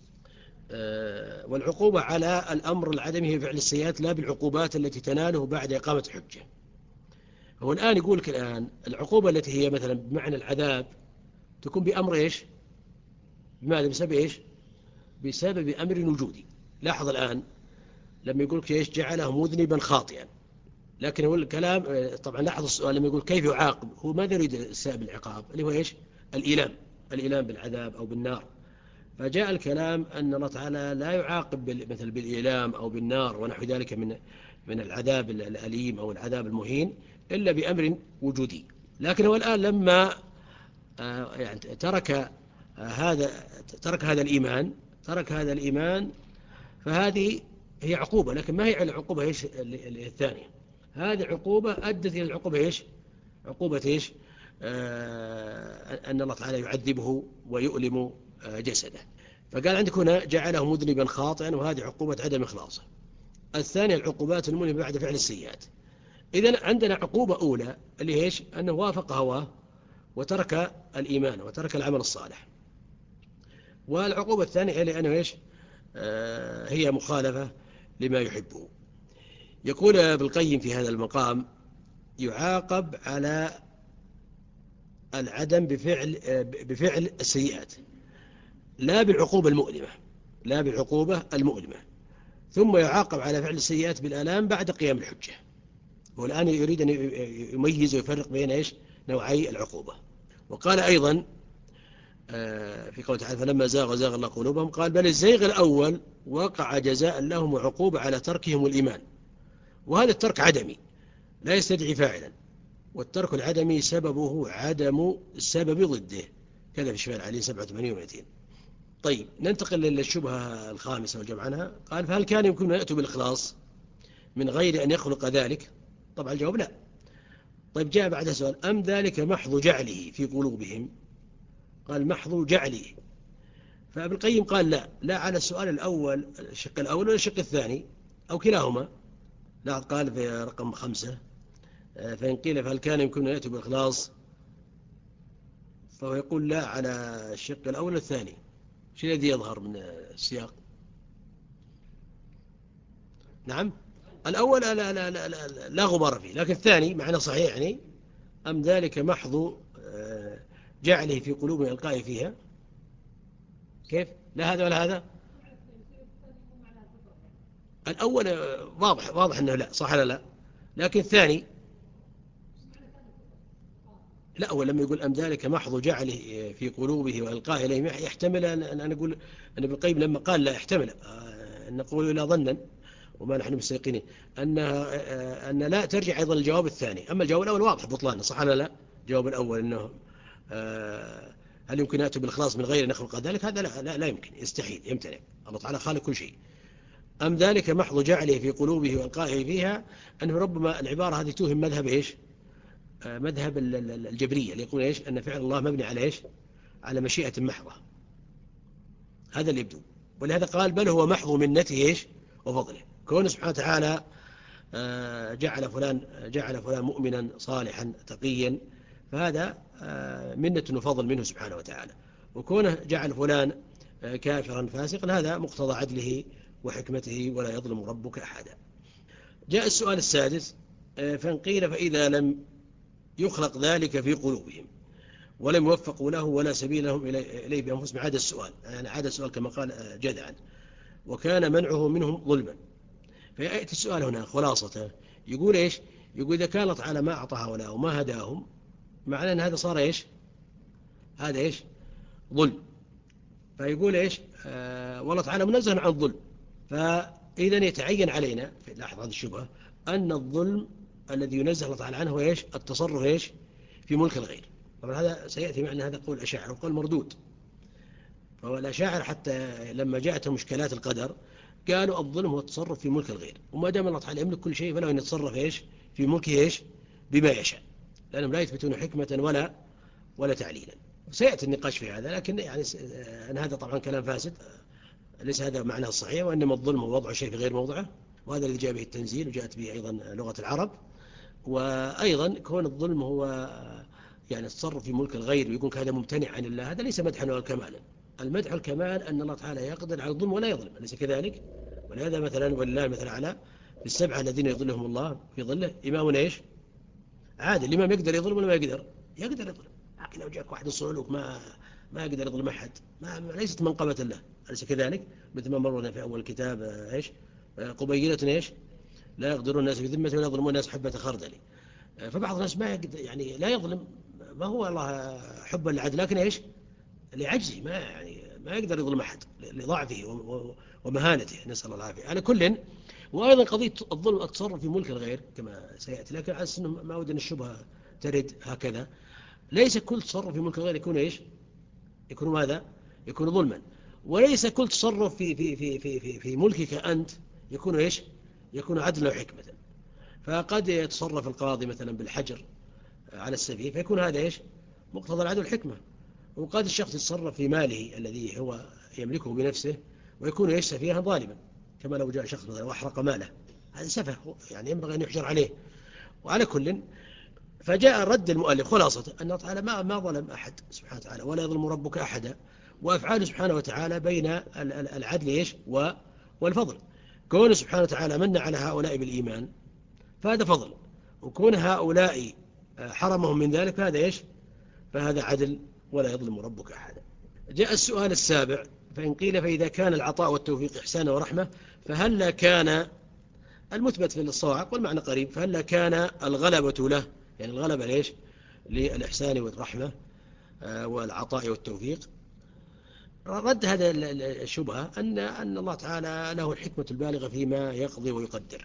والعقوبة على الأمر العدمي هي فعل السيئات لا بالعقوبات التي تناله بعد إقامة حجة. هو الآن يقول لك الآن العقوبة التي هي مثلا بمعنى العذاب تكون بأمر إيش؟ بماذا؟ بسبب إيش؟ بسبب أمر وجودي. لاحظ الآن لما يقول لك إيش؟ جعله مذنبا خاطئا، لكن هو الكلام طبعا لاحظ السؤال لما يقول كيف يعاقب، هو ماذا يريد السبب العقاب اللي هو إيش؟ الإيلام، الإيلام بالعذاب أو بالنار. فجاء الكلام أن الله تعالى لا يعاقب مثل بالإيلام أو بالنار ونحو ذلك من من العذاب الأليم أو العذاب المهين إلا بأمر وجودي. لكن هو الآن لما يعني ترك هذا ترك هذا الإيمان ترك هذا الإيمان فهذه هي عقوبة، لكن ما هي العقوبة إيش الثانية؟ هذه عقوبة أدت إلى العقوبة إيش؟ عقوبة إيش؟ آه أن الله تعالى يعذبه ويؤلم جسده. فقال عندك هنا جعله مذنبا خاطئا، وهذه عقوبة عدم إخلاصه. الثانية العقوبات المؤلمة بعد فعل السيئات. إذن عندنا عقوبة أولى اللي هي إيش؟ أنه وافق هواه وترك الإيمان وترك العمل الصالح. والعقوبة الثانية اللي أنه إيش؟ آه هي مخالفة لما يحبه. يقول ابن القيم في هذا المقام يعاقب على العدم بفعل بفعل السيئات لا بالعقوبة المؤلمة، لا بالعقوبة المؤلمة، ثم يعاقب على فعل السيئات بالآلام بعد قيام الحجة. والآن يريد أن يميز ويفرق بين إيش؟ نوعي العقوبة. وقال أيضا في قوله تعالى فلما زاغ زاغ الله قلوبهم قال بل الزيغ الأول وقع جزاء لهم وعقوبة على تركهم الإيمان، وهذا الترك عدمي لا يستدعي فاعلا، والترك العدمي سببه عدم السبب ضده، كذا في شفاء العلي سبعة وثمانين ومئتين. طيب ننتقل للشبهة الخامسة والجواب عنها. قال فهل كان يمكن أن يأتوا بالإخلاص من غير أن يخلق ذلك؟ طبعا الجواب لا. طيب جاء بعد سؤال أم ذلك محض جعله في قلوبهم؟ قال محض جعله. فابن القيم قال لا لا على السؤال الأول الشق الأول ولا الشق الثاني أو كلاهما. لا، قال في رقم خمسة فإن قيل فهل كان يمكن أن يأتوا بالإخلاص فهو يقول لا على الشق الأول والثاني. شو الذي يظهر من السياق؟ نعم الأول لا, لا, لا, لا, لا, لا غبار فيه، لكن الثاني معنى صحيح يعني أم ذلك محض جعله في قلوب القائل فيها. كيف؟ لا هذا ولا هذا. الأول واضح واضح أنه لا صح لا لا، لكن الثاني لا. هو لما يقول أم ذلك محض جعله في قلوبه وإلقائه إليهم يحتمل أن أنا أقول أن ابن القيم لما قال لا يحتمل أن نقول لا ظنا وما نحن مستيقنين أن أن لا ترجع أيضا الجواب الثاني. أما الجواب الأول واضح بطلانه صح ولا لا؟ الجواب الأول أنه هل يمكن أتوا بالإخلاص من غير نخلق ذلك؟ هذا لا, لا, لا يمكن، يستحيل، يمتنع. الله تعالى خالق كل شيء. أم ذلك محض جعله في قلوبه والقائه فيها، أنه ربما العبارة هذه توهم مذهب إيش؟ مذهب الجبرية اللي يقول إيش؟ أن فعل الله مبني على إيش؟ على مشيئة محضة. هذا اللي يبدو. ولهذا قال بل هو محض منته إيش؟ وفضله. كون سبحانه وتعالى جعل فلان جعل فلان مؤمنا صالحا تقيا، فهذا منة وفضل منه سبحانه وتعالى. وكونه جعل فلان كافرا فاسقا هذا مقتضى عدله وحكمته ولا يظلم ربك أحدا. جاء السؤال السادس فإن قيل فإذا لم يخلق ذلك في قلوبهم ولم يوفقوا له ولا سبيل لهم إليه بأنفسهم، عاد السؤال يعني عاد السؤال كما قال جدعا وكان منعه منهم ظلما. فيأتي السؤال هنا خلاصته يقول إيش؟ يقول إذا كان الله تعالى ما أعطى هؤلاء وما هداهم معناه أن هذا صار إيش؟ هذا إيش؟ ظلم. فيقول إيش؟ آه والله تعالى منزه عن الظلم. فإذا يتعين علينا في لاحظ هذه الشبهة أن الظلم الذي ينزه الله تعالى عنه هو إيش؟ التصرف إيش؟ في ملك الغير. طبعا هذا سيأتي معنى هذا قول الأشاعرة وقول مردود. فهو الأشاعرة حتى لما جاءتهم مشكلات القدر قالوا الظلم هو التصرف في ملك الغير، وما دام الله تعالى يملك كل شيء فله أن يتصرف إيش؟ في ملكه إيش؟ بما يشاء، لأنهم لا يثبتون حكمة ولا ولا تعليلا. سيأتي النقاش في هذا، لكن يعني أن هذا طبعا كلام فاسد، ليس هذا معناه الصحيح، وإنما الظلم هو وضع شيء في غير موضعه، وهذا الذي جاء به التنزيل وجاءت به أيضا لغة العرب. وأيضا كون الظلم هو يعني التصرف في ملك الغير ويكون هذا ممتنع عن الله، هذا ليس مدحا ولا كمالا. المدح والكمال أن الله تعالى يقدر على الظلم ولا يظلم، أليس كذلك؟ ولهذا مثلا ولله مثلا على السبعة الذين يظلهم الله في ظله إمام إيش؟ عادل. الإمام يقدر يظلم ولا ما يقدر؟ يقدر يظلم، لكن لو جاءك واحد الصعلوك ما ما يقدر يظلم أحد، ما ليست منقبة له، أليس كذلك؟ مثل ما مرنا في أول الكتاب إيش؟ قبيلة إيش؟ لا يقدرون الناس بذمة ولا يظلمون الناس حبة خردل. فبعض الناس ما يقدر يعني لا يظلم، ما هو الله حبا للعدل، لكن إيش؟ لعجزه، ما يعني ما يقدر يظلم أحد لضعفه ومهانته، نسأل الله العافية. على كل، وأيضا قضية الظلم التصرف في ملك الغير كما سيأتي، لكن على أنه ما أود أن الشبهة ترد هكذا. ليس كل تصرف في ملك الغير يكون إيش؟ يكون ماذا؟ يكون ظلما. وليس كل تصرف في في في في في, في ملكك أنت يكون إيش؟ يكون عدلا وحكمة. فقد يتصرف القاضي مثلا بالحجر على السفيه فيكون هذا إيش؟ مقتضى العدل والحكمة. وقد الشخص يتصرف في ماله الذي هو يملكه بنفسه ويكون إيش؟ سفيها ظالما، كما لو جاء شخص مثلا وأحرق ماله، هذا سفه يعني ينبغي أن يحجر عليه. وعلى كل، فجاء رد المؤلف خلاصة أن الله تعالى ما ما ظلم أحد سبحانه وتعالى ولا يظلم ربك أحدا، وأفعاله سبحانه وتعالى بين العدل إيش؟ والفضل. كون سبحانه وتعالى من على هؤلاء بالإيمان فهذا فضل، وكون هؤلاء حرمهم من ذلك فهذا إيش؟ فهذا عدل ولا يظلم ربك أحدا. جاء السؤال السابع فإن قيل فإذا كان العطاء والتوفيق إحسانا ورحمة فهل كان المثبت في الصواعق والمعنى قريب، فهل كان الغلبة له، يعني الغلبة ليش؟ للإحسان والرحمة والعطاء والتوفيق. رد هذا الشبهة أن أن الله تعالى له الحكمة البالغة فيما يقضي ويقدر.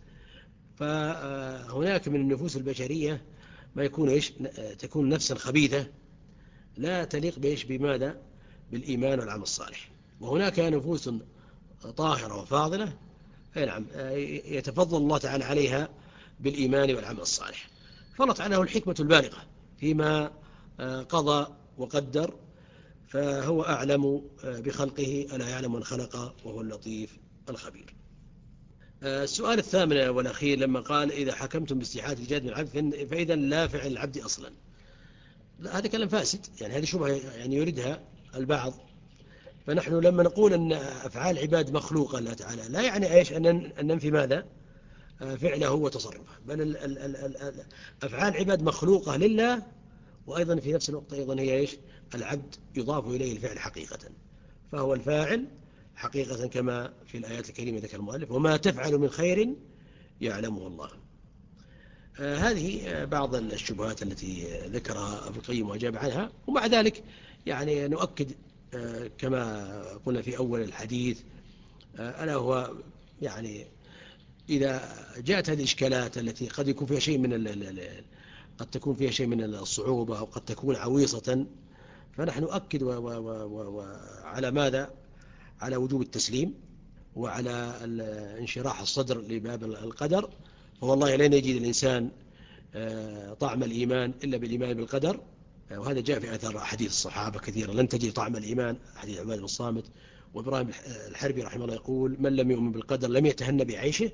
فهناك من النفوس البشرية ما يكون إيش؟ تكون نفسا خبيثة لا تليق بإيش؟ بماذا؟ بالإيمان والعمل الصالح. وهناك نفوس طاهرة وفاضلة نعم يتفضل الله تعالى عليها بالإيمان والعمل الصالح. فالله تعالى له الحكمة البالغة فيما قضى وقدر، فهو أعلم بخلقه ألا يعلم من خلق وهو اللطيف الخبير. السؤال الثامن والأخير لما قال إذا حكمتم باستيحاء الجهاد من العبد فإذا لا فعل العبد أصلا. لا، هذا كلام فاسد، يعني هذه شبهة يعني يريدها البعض. فنحن لما نقول أن أفعال العباد مخلوقة الله تعالى لا يعني إيش أن ننفي ماذا فعله وتصرفه، بل ال- ال- ال- ال- أفعال العباد مخلوقة لله، وأيضا في نفس الوقت أيضا هي إيش العبد يضاف إليه الفعل حقيقة، فهو الفاعل حقيقة كما في الآيات الكريمة ذكر المؤلف: وما تفعل من خير يعلمه الله. آه هذه آه بعض الشبهات التي ذكرها ابن القيم وأجاب عنها. ومع ذلك يعني نؤكد آه كما قلنا في أول الحديث، آه ألا هو يعني إذا جاءت هذه الإشكالات التي قد يكون فيها شيء من ال قد تكون فيها شيء من الصعوبة أو قد تكون عويصة، فنحن نؤكد على ماذا؟ على وجوب التسليم وعلى انشراح الصدر لباب القدر. فوالله لن يجد الإنسان طعم الإيمان إلا بالإيمان بالقدر، وهذا جاء في أثر حديث الصحابة كثيرا: لن تجد طعم الإيمان، حديث عباد بن الصامت. وإبراهيم الحربي رحمه الله يقول: من لم يؤمن بالقدر لم يتهن بعيشه.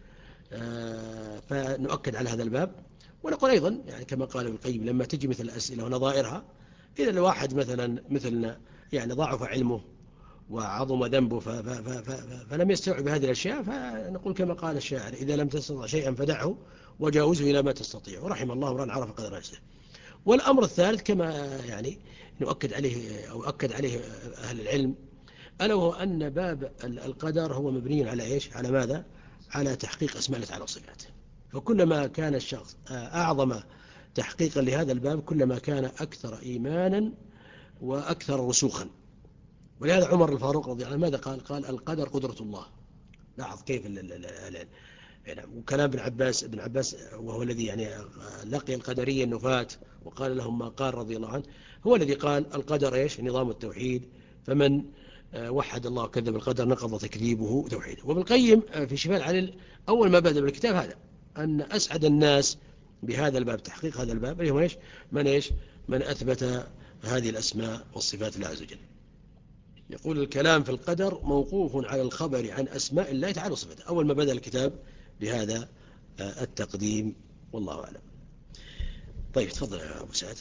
فنؤكد على هذا الباب. ونقول أيضا يعني كما قال ابن القيم: لما تجي مثل الأسئلة ونظائرها، إذا الواحد مثلا مثلنا يعني ضعف علمه وعظم ذنبه فلم يستوعب هذه الأشياء، فنقول كما قال الشاعر: إذا لم تستطع شيئا فدعه وجاوزه إلى ما تستطيع، ورحم الله امرأ عرف قدر نفسه. والأمر الثالث كما يعني نؤكد عليه أو أكد عليه أهل العلم، ألا وهو أن باب القدر هو مبني على إيش؟ على ماذا؟ على تحقيق أسماء الله تعالى وصفاته. فكلما كان الشخص أعظم تحقيقا لهذا الباب كلما كان أكثر إيمانا وأكثر رسوخا. ولهذا عمر الفاروق رضي الله عنه ماذا قال؟ قال: القدر قدرة الله. لاحظ كيف الآن. وكلام ابن عباس ابن عباس وهو الذي يعني لقي القدرية النفاة وقال لهم ما قال رضي الله عنه، هو الذي قال: القدر إيش؟ نظام التوحيد، فمن وحد الله وكذب القدر نقض تكذيبه توحيده. وابن القيم في شفاء العلل أول ما بدأ بالكتاب هذا أن أسعد الناس بهذا الباب، تحقيق هذا الباب، اللي هو إيش؟ من إيش؟ من أثبت هذه الأسماء والصفات الله عز وجل. يقول: الكلام في القدر موقوف على الخبر عن أسماء الله تعالى وصفاته. أول ما بدأ الكتاب بهذا التقديم، والله أعلم. طيب تفضل يا أبو سعد.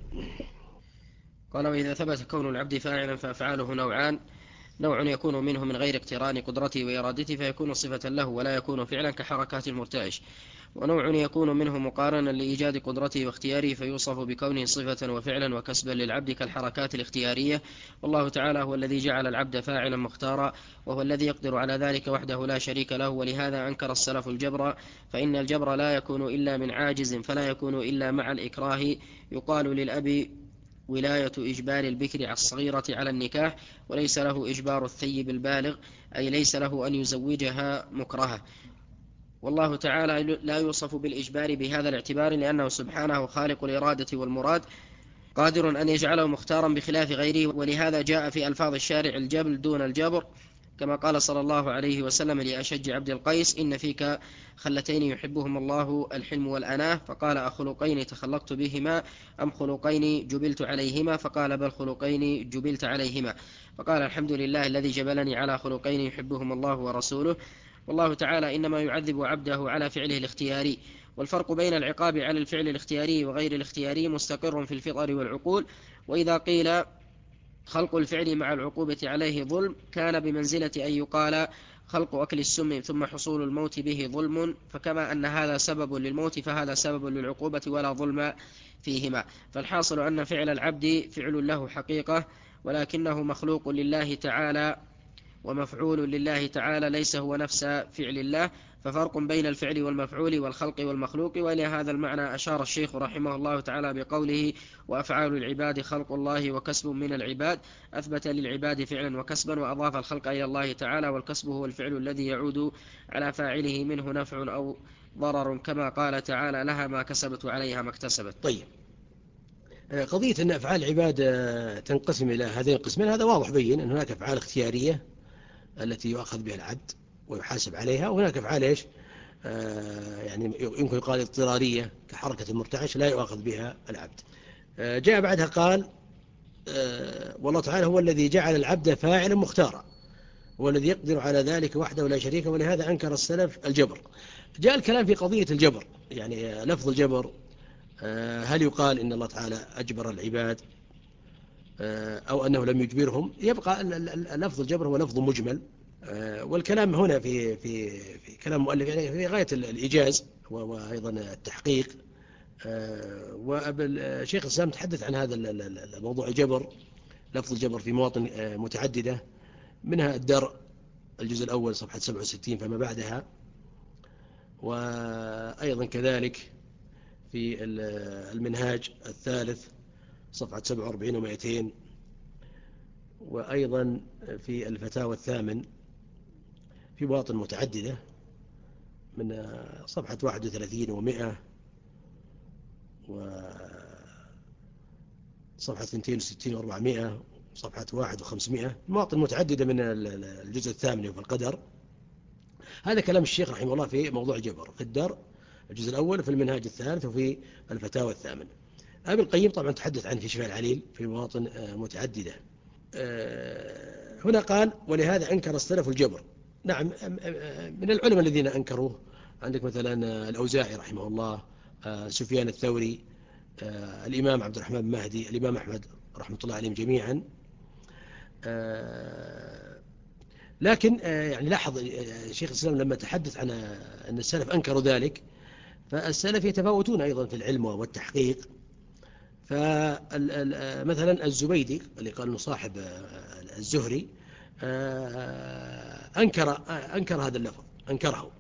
قال: وإذا ثبت كون العبد فاعلا فأفعاله نوعان: نوع يكون منه من غير اقتران قدرته وإرادته فيكون صفة له ولا يكون فعلا كحركات المرتعش، ونوع يكون منه مقارنا لإيجاد قدرته واختياره فيوصف بكونه صفة وفعلا وكسبا للعبد كالحركات الاختيارية. والله تعالى هو الذي جعل العبد فاعلا مختارا، وهو الذي يقدر على ذلك وحده لا شريك له. ولهذا أنكر السلف الجبر، فإن الجبر لا يكون إلا من عاجز فلا يكون إلا مع الإكراه. يقال للأب ولاية إجبار البكر الصغيرة على النكاح، وليس له إجبار الثيب البالغ، أي ليس له أن يزوجها مكرهة. والله تعالى لا يوصف بالإجبار بهذا الاعتبار، لأنه سبحانه خالق الإرادة والمراد، قادر أن يجعله مختارا بخلاف غيره. ولهذا جاء في ألفاظ الشارع الجبل دون الجبر، كما قال صلى الله عليه وسلم لأشج عبد القيس: إن فيك خلتين يحبهم الله، الحلم والأناه. فقال: أخلقين تخلقت بهما أم خلقين جبلت عليهما؟ فقال: بل خلقين جبلت عليهما. فقال: الحمد لله الذي جبلني على خلقين يحبهم الله ورسوله. والله تعالى إنما يعذب عبده على فعله الاختياري، والفرق بين العقاب على الفعل الاختياري وغير الاختياري مستقر في الفطر والعقول. وإذا قيل خلق الفعل مع العقوبة عليه ظلم كان بمنزلة أن يقال خلق أكل السم ثم حصول الموت به ظلم، فكما أن هذا سبب للموت فهذا سبب للعقوبة ولا ظلم فيهما. فالحاصل أن فعل العبد فعل له حقيقة، ولكنه مخلوق لله تعالى ومفعول لله تعالى، ليس هو نفس فعل الله. ففرق بين الفعل والمفعول والخلق والمخلوق. وإلى هذا المعنى أشار الشيخ رحمه الله تعالى بقوله: وأفعال العباد خلق الله وكسب من العباد، أثبت للعباد فعلا وكسبا، وأضاف الخلق إلى الله تعالى، والكسب هو الفعل الذي يعود على فاعله منه نفع أو ضرر، كما قال تعالى: لها ما كسبت وعليها ما اكتسبت. طيب، قضية أن أفعال العباد تنقسم إلى هذين القسمين هذا واضح بين أن هناك أفعال اختيارية التي يؤخذ بها العبد ويحاسب عليها، وهناك أفعال إيش آه يعني يمكن يقال اضطرارية كحركة المرتعش لا يؤخذ بها العبد. آه جاء بعدها قال: آه والله تعالى هو الذي جعل العبد فاعلا مختارا، هو الذي يقدر على ذلك وحده ولا شريك، ولهذا أنكر السلف الجبر. جاء الكلام في قضية الجبر، يعني لفظ الجبر هل يقال إن الله تعالى أجبر العباد أو أنه لم يجبرهم؟ يبقى لفظ الجبر هو لفظ مجمل، والكلام هنا في في في كلام مؤلف يعني في غاية الإيجاز وأيضا التحقيق. وشيخ الإسلام تحدث عن هذا الموضوع الجبر، لفظ الجبر في مواطن متعددة، منها الدرء الجزء الأول صفحة سبعة وستين فما بعدها، وأيضا كذلك في المنهاج الثالث صفحة سبعة وأربعين ومئتين، وأيضا في الفتاوى الثامن في مواطن متعددة من صفحة واحد وثلاثين ومئة وصفحة اثنين وستين وأربعمائة وصفحة واحد وخمسمائة، مواطن متعددة من الجزء الثامن في القدر. هذا كلام الشيخ رحمه الله في موضوع الجبر في الدر الجزء الأول في المنهاج الثالث وفي الفتاوى الثامن. ابن القيم طبعا تحدث عن في شفاء العليل في مواطن متعددة. هنا قال ولهذا أنكر السلف الجبر. نعم، من العلماء الذين أنكروه عندك مثلا الأوزاعي رحمه الله، سفيان الثوري، الإمام عبد الرحمن بن مهدي، الإمام أحمد رحمة الله عليهم جميعا. لكن يعني لاحظ شيخ الإسلام لما تحدث عن أن السلف أنكروا ذلك، فالسلف يتفاوتون أيضا في العلم والتحقيق. فمثلا الزبيدي اللي قال انه صاحب الزهري أنكر أنكر هذا اللفظ، أنكره.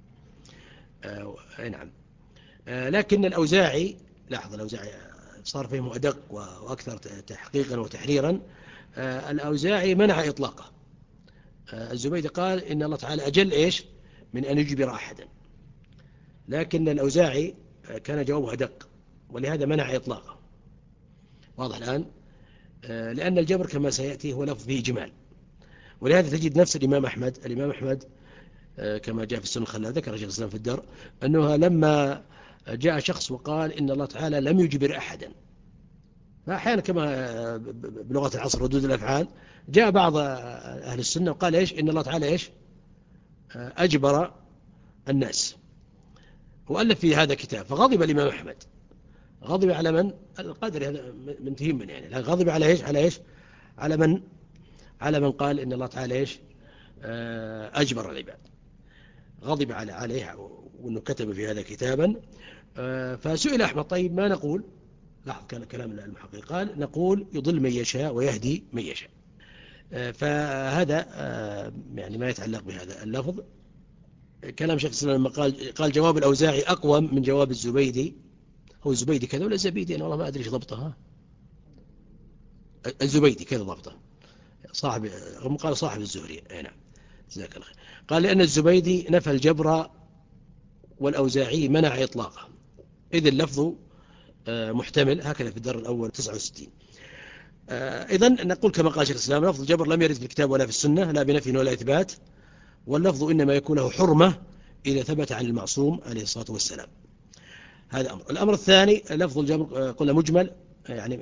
نعم، لكن الأوزاعي، لاحظ الأوزاعي صار فيه أدق وأكثر تحقيقا وتحريرا. الأوزاعي منع إطلاقه. الزبيدي قال إن الله تعالى أجل إيش من أن يجبر أحدا، لكن الأوزاعي كان جوابه أدق، ولهذا منع إطلاقه. واضح الآن؟ لأن الجبر كما سيأتي هو لفظ فيه إجمال، ولهذا تجد نفس الإمام أحمد الإمام أحمد كما جاء في السنة الخلال ذكر شيخ الإسلام في الدر أنه لما جاء شخص وقال إن الله تعالى لم يجبر أحدا، فأحيانا كما بلغة العصر ردود الأفعال جاء بعض أهل السنة وقال إيش إن الله تعالى إيش أجبر الناس، وألف في هذا كتاب. فغضب الإمام أحمد، غضب على من القدر هذا منتهي من يعني غضب على إيش على إيش على من على من قال إن الله تعالى إيش أجبر العباد، غضب على عليه وأنه كتب في هذا كتابا. فسئل أحمد طيب ما نقول؟ لاحظ كلام المحقق، قال نقول يضل من يشاء ويهدي من يشاء. فهذا يعني ما يتعلق بهذا اللفظ. كلام شيخ الإسلام لما قال قال جواب الأوزاعي أقوى من جواب الزبيدي. هو الزبيدي كذا ولا الزبيدي؟ أنا والله ما أدري إيش ضبطها. الزبيدي كذا ضبطه، صاحب هم قال صاحب الزهري. نعم جزاك الله خير. قال لأن الزبيدي نفى الجبر والأوزاعي منع إطلاقه، إذ اللفظ محتمل، هكذا في الدر الأول تسعة وستين. إذن نقول كما قال شيخ الإسلام لفظ الجبر لم يرد في الكتاب ولا في السنة، لا بنفي ولا إثبات، واللفظ إنما يكون له حرمة إذا ثبت عن المعصوم عليه الصلاة والسلام. هذا أمر. الأمر الثاني لفظ الجبر قلنا مجمل، يعني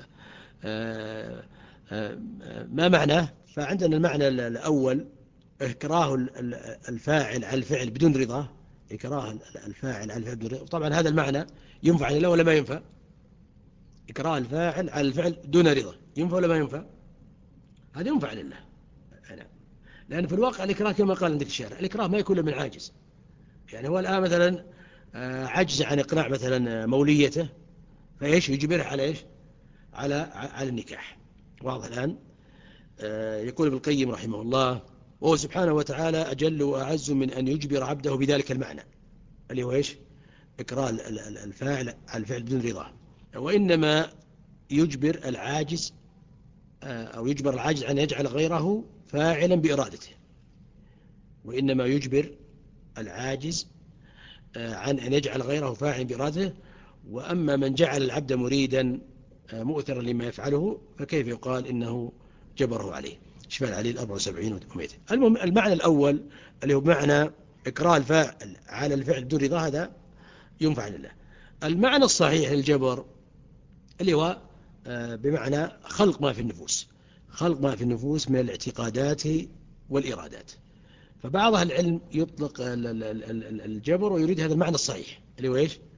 ما معناه؟ فعندنا المعنى الأول إكراه الفاعل على الفعل بدون رضاه، إكراه الفاعل على الفعل بدون رضاه. طبعا هذا المعنى ينفع عن الله ولا ما ينفع؟ إكراه الفاعل على الفعل دون رضا ينفع ولا ما ينفع؟ هذا ينفع عن الله. لأن في الواقع الإكراه كما قال عندك الشارع، الإكراه ما يكون من عاجز. يعني هو الآن مثلا عجز عن إقناع مثلا موليته، فإيش يجبره على إيش على على النكاح. واضح الآن؟ يقول ابن القيم رحمه الله وهو سبحانه وتعالى أجل وأعز من أن يجبر عبده بذلك المعنى اللي هو إيش إكراه الفاعل على الفعل بدون رضاه، وإنما يجبر العاجز أو يجبر العاجز أن يجعل غيره فاعلا بإرادته، وإنما يجبر العاجز عن أن يجعل غيره فاعلا بإرادته. وأما من جعل العبد مريدا مؤثرا لما يفعله فكيف يقال إنه جبره عليه؟ شفاء العليل أربعة وسبعين ومئة. المهم المعنى الأول اللي هو معنى إكراه الفاعل على الفعل بدون رضا هذا ينفع لله. المعنى الصحيح للجبر اللي هو بمعنى خلق ما في النفوس، خلق ما في النفوس من الاعتقادات والإرادات. فبعض أهل العلم يطلق الجبر ويريد هذا المعنى الصحيح اللي هو إيش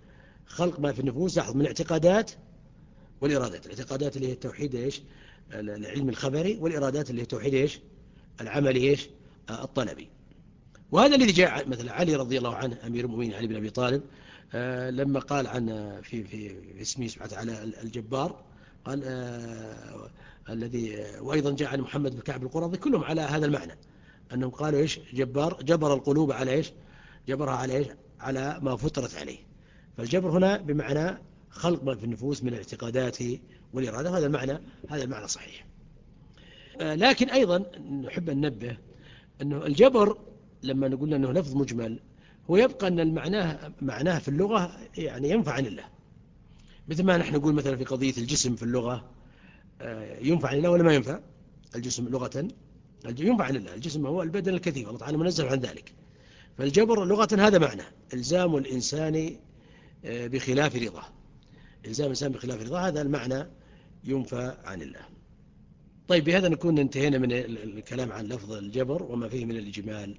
خلق ما في النفوس، لاحظ، من الاعتقادات والإرادات. الاعتقادات اللي هي التوحيد إيش العلم الخبري، والإرادات اللي هي التوحيد إيش العملي إيش الطلبي. وهذا الذي جاء مثلا علي رضي الله عنه أمير المؤمنين علي بن أبي طالب آه لما قال عن في في, في اسمه سبحانه وتعالى الجبار، قال آه الذي وأيضا جاء عن محمد بن كعب القرظي، كلهم على هذا المعنى، أنهم قالوا إيش جبار، جبر القلوب على إيش جبرها على إيش على ما فطرت عليه. فالجبر هنا بمعنى خلق ما في النفوس من الاعتقادات والإرادة، هذا المعنى هذا المعنى صحيح. آه لكن أيضا نحب أن ننبه أنه الجبر لما نقول أنه لفظ مجمل، هو يبقى أن المعناه معناه في اللغة يعني ينفع عن الله، مثل ما نحن نقول مثلا في قضية الجسم في اللغة ينفع عن الله ولا ما ينفع. الجسم لغة ينفع عن الله، الجسم هو البدن الكثيف، الله تعالى منزه عن ذلك. فالجبر لغة هذا معنى إلزام الإنسان بخلاف رضاه، إلزام الإنسان بخلاف رضاه، هذا المعنى ينفع عن الله. طيب بهذا نكون انتهينا من الكلام عن لفظ الجبر وما فيه من الإجمال.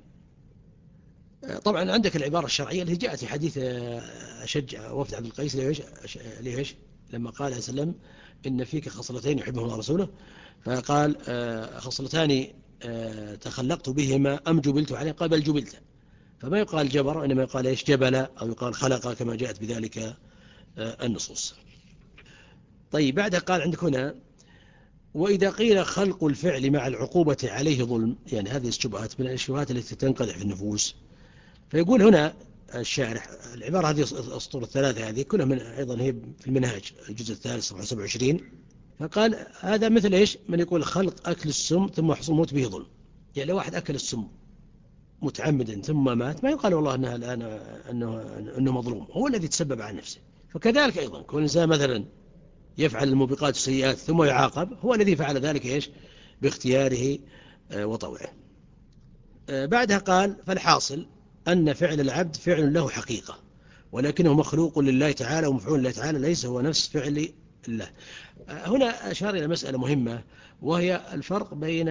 طبعا عندك العبارة الشرعية التي جاءت في حديث أشج وفد عبد القيس ليش لما قال عليه وسلم إن فيك خصلتين يحبهما الله ورسوله، فقال خصلتان تخلقت بهما أم جبلت عليه، قال بل جبلت. فما يقال جبر، إنما يقال إيش جبل، أو يقال خلق، كما جاءت بذلك النصوص. طيب بعدها قال عندك هنا وإذا قيل خلق الفعل مع العقوبة عليه ظلم، يعني هذه الشبهات من الشبهات التي تنقدح في النفوس. فيقول هنا الشارح العبارة هذه أسطور الثلاثة هذه كلها من أيضا هي في المنهاج الجزء الثالث صفحة سبعة وعشرين. فقال هذا مثل إيش من يقول خلق أكل السم ثم حصول موت به ظلم. يعني لو واحد أكل السم متعمدا ثم مات، ما يقال والله أنه الآن أنه, أنه مظلوم، هو الذي تسبب عن نفسه. فكذلك أيضا كل إنسان مثلا يفعل الموبقات السيئات ثم يعاقب، هو الذي فعل ذلك إيش باختياره وطوعه. بعدها قال فالحاصل أن فعل العبد فعل له حقيقة، ولكنه مخلوق لله تعالى ومفعول لله تعالى، ليس هو نفس فعل الله. هنا أشار إلى مسألة مهمة، وهي الفرق بين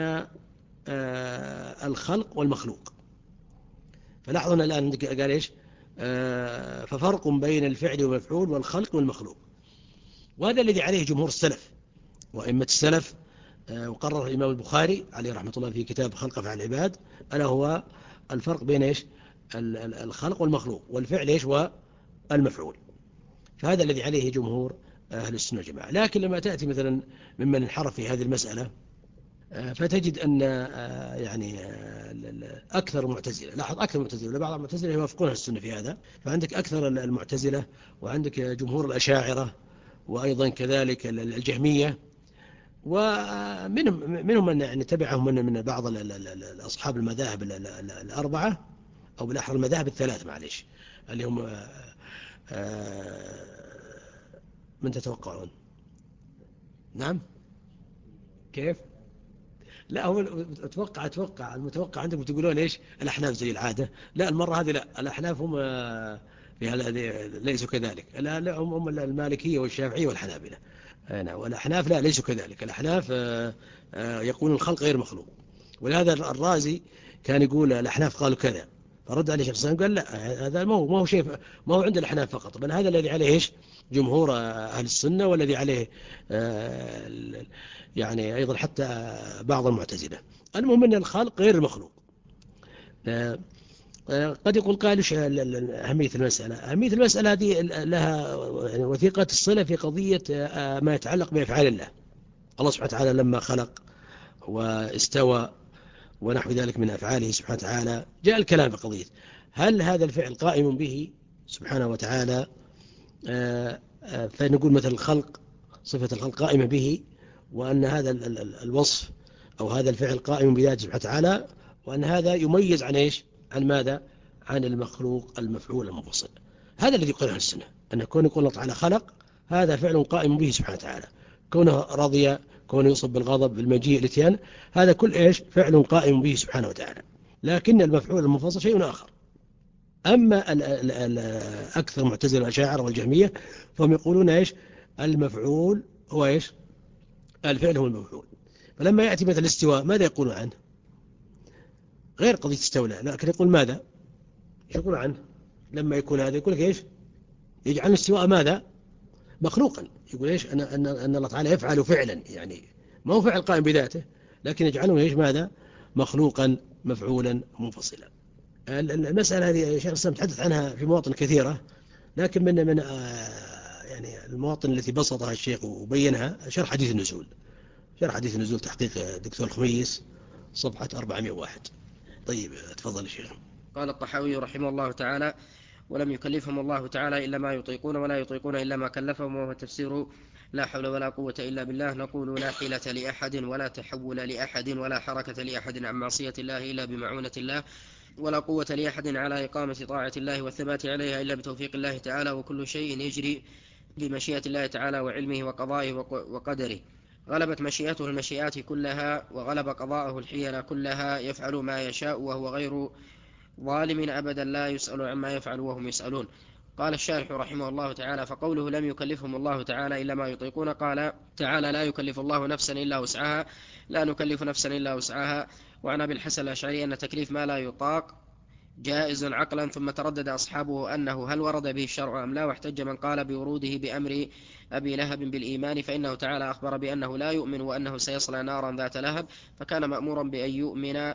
الخلق والمخلوق. فلاحظنا الآن قال إيش ففرق بين الفعل والمفعول والخلق والمخلوق، وهذا الذي عليه جمهور السلف وأئمة السلف، وقرر الإمام البخاري عليه رحمة الله في كتاب خلق أفعال العباد، ألا هو الفرق بين إيش الخلق والمخلوق والفعل إيش والمفعول. فهذا الذي عليه جمهور أهل السنة والجماعة. لكن لما تأتي مثلا ممن انحرف في هذه المسألة، فتجد أن يعني أكثر المعتزلة، لاحظ أكثر المعتزلة، بعض المعتزلة يوافقون السنة في هذا، فعندك أكثر المعتزلة وعندك جمهور الأشاعرة وأيضا كذلك الجهمية، ومنهم منهم من يعني تبعهم من من بعض أصحاب المذاهب الأربعة، أو بالأحرى المذاهب الثلاث معليش، اللي هم من تتوقعون؟ نعم كيف؟ لا هو أتوقع أتوقع المتوقع عندكم تقولون إيش الأحناف زي العادة، لا المرة هذه لا، الأحناف هم في هذا ليسوا كذلك، لا هم المالكية والشافعية والحنابلة. نعم، والأحناف لا ليسوا كذلك، الأحناف يقولون الخلق غير مخلوق. ولهذا الرازي كان يقول الأحناف قالوا كذا، فرد عليه شيخ الإسلام قال لا، هذا ما هو ما هو شيء، ما هو عند الأحناف فقط، بل هذا الذي عليه إيش جمهور أهل السنة، والذي عليه يعني أيضا حتى بعض المعتزلة. المهم أن الخلق غير المخلوق. قد يقول قالوا أهمية المسألة، أهمية المسألة هذه لها وثيقة الصلة في قضية ما يتعلق بأفعال الله. الله سبحانه وتعالى لما خلق واستوى ونحو ذلك من أفعاله سبحانه وتعالى، جاء الكلام في قضية هل هذا الفعل قائم به سبحانه وتعالى، فنقول مثل الخلق صفة الخلق قائمة به، وأن هذا الوصف أو هذا الفعل قائم بذاته سبحانه وتعالى، وأن هذا يميز عن إيش عن ماذا عن المخلوق المفعول المنفصل. هذا الذي يقول أهل السنة، أن كون يقول الله تعالى خلق هذا فعل قائم به سبحانه وتعالى، كونه رضي، كونه يصب بالغضب بالمجيء الاتيان، هذا كل إيش فعل قائم به سبحانه وتعالى. لكن المفعول المنفصل شيء آخر. أما ال ال ال أكثر معتزلة الأشاعرة والجهمية فهم يقولون إيش المفعول هو إيش الفعل هو المفعول. فلما يأتي مثل الاستواء ماذا يقولون عنه؟ غير قضية استولى، لكن يقول ماذا يقول عنه لما يكون هذا، يقول لك إيش يجعل الاستواء ماذا؟ مخلوقا. يقول إيش؟ أن, أن, أن الله تعالى يفعل فعلا، يعني ما هو فعل قائم بذاته، لكن يجعله إيش ماذا؟ مخلوقا مفعولا منفصلا. المسألة هذه شيخ الإسلام تحدث عنها في مواطن كثيرة، لكن من من آه يعني المواطن التي بسطها الشيخ وبينها شرح حديث النزول. شرح حديث النزول تحقيق الدكتور الخميس صفحة أربعمائة وواحد. طيب تفضل الشيخ. قال الطحاوي رحمه الله تعالى: ولم يكلفهم الله تعالى إلا ما يطيقون ولا يطيقون إلا ما كلفهم، وهو تفسير لا حول ولا قوة إلا بالله. نقول: لا حيلة لأحد ولا تحول لأحد ولا حركة لأحد عن معصية الله إلا بمعونة الله، ولا قوة لأحد على إقامة طاعة الله والثبات عليها إلا بتوفيق الله تعالى، وكل شيء يجري بمشيئة الله تعالى وعلمه وقضائه وقدره. غلبت مشيئته المشيئات كلها، وغلب قضاءه الحيل كلها، يفعل ما يشاء وهو غير ظالم أبدا، لا يسأل عما يفعل وهم يسألون. قال الشارح رحمه الله تعالى: فقوله لم يكلفهم الله تعالى إلا ما يطيقون، قال تعالى: لا يكلف الله نفسا إلا وسعها، لا نكلف نفسا إلا وسعها. وعن أبي الحسن الأشعري أن تكليف ما لا يطاق جائز عقلا، ثم تردد أصحابه أنه هل ورد به الشرع أم لا، واحتج من قال بوروده بأمر أبي لهب بالإيمان، فإنه تعالى أخبر بأنه لا يؤمن وأنه سيصلى نارا ذات لهب، فكان مأمورا بأن يؤمن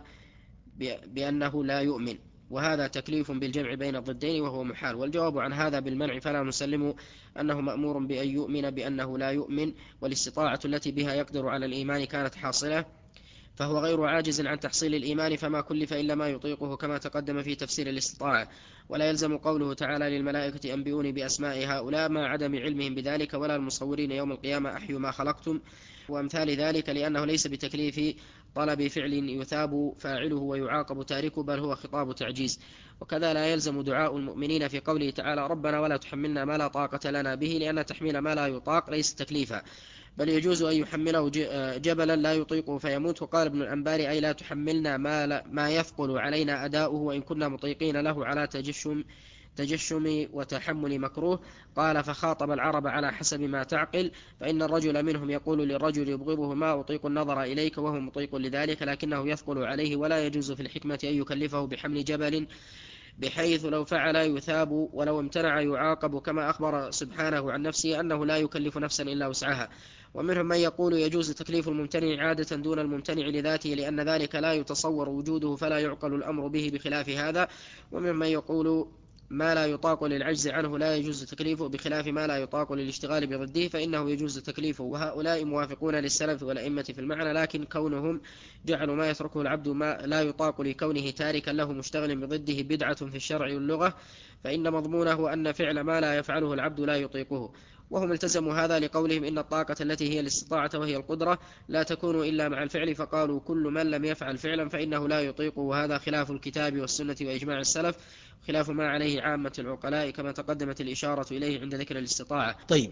بأنه لا يؤمن، وهذا تكليف بالجمع بين الضدين وهو محال. والجواب عن هذا بالمنع، فلا نسلم أنه مأمور بأن يؤمن بأنه لا يؤمن، والاستطاعة التي بها يقدر على الإيمان كانت حاصلة، فهو غير عاجز عن تحصيل الإيمان، فما كلف إلا ما يطيقه، كما تقدم في تفسير الاستطاعة. ولا يلزم قوله تعالى للملائكة أنبئوني بأسماء هؤلاء مع عدم علمهم بذلك، ولا المصورين يوم القيامة أحيوا ما خلقتم وأمثال ذلك، لأنه ليس بتكليف طلب فعل يثاب فاعله ويعاقب تاركه، بل هو خطاب تعجيز. وكذا لا يلزم دعاء المؤمنين في قوله تعالى: ربنا ولا تحملنا ما لا طاقة لنا به، لأن تحميل ما لا يطاق ليس تكليفا، بل يجوز أن يحمله جبلا لا يطيقه فيموت. وقال ابن الأنباري: أي لا تحملنا ما, لا ما يثقل علينا أداؤه، وإن كنا مطيقين له على تجشم تجشم وتحمل مكروه. قال: فخاطب العرب على حسب ما تعقل، فإن الرجل منهم يقول للرجل يبغضه: ما أطيق النظر إليك، وهو مطيق لذلك، لكنه يثقل عليه، ولا يجوز في الحكمة أن يكلفه بحمل جبل، بحيث لو فعل يثاب ولو امتنع يعاقب، كما أخبر سبحانه عن نفسه أنه لا يكلف نفسا إلا وسعها. ومنهم من يقول يجوز تكليف الممتنع عادة دون الممتنع لذاته، لأن ذلك لا يتصور وجوده فلا يعقل الأمر به بخلاف هذا. ومنهم من يقول ما لا يطاق للعجز عنه لا يجوز تكليفه، بخلاف ما لا يطاق للاشتغال بضده فإنه يجوز تكليفه. وهؤلاء موافقون للسلف والأئمة في المعنى، لكن كونهم جعلوا ما يتركه العبد ما لا يطاق لكونه تاركا له مشتغل بضده بدعة في الشرع واللغة، فإن مضمونه أن فعل ما لا يفعله العبد لا يطيقه. وهم التزموا هذا لقولهم إن الطاقة التي هي الاستطاعة وهي القدرة لا تكون إلا مع الفعل، فقالوا: كل من لم يفعل فعلا فإنه لا يطيقه، وهذا خلاف الكتاب والسنة وإجماع السلف، خلاف ما عليه عامة العقلاء، كما تقدمت الإشارة إليه عند ذكر الاستطاعة. طيب.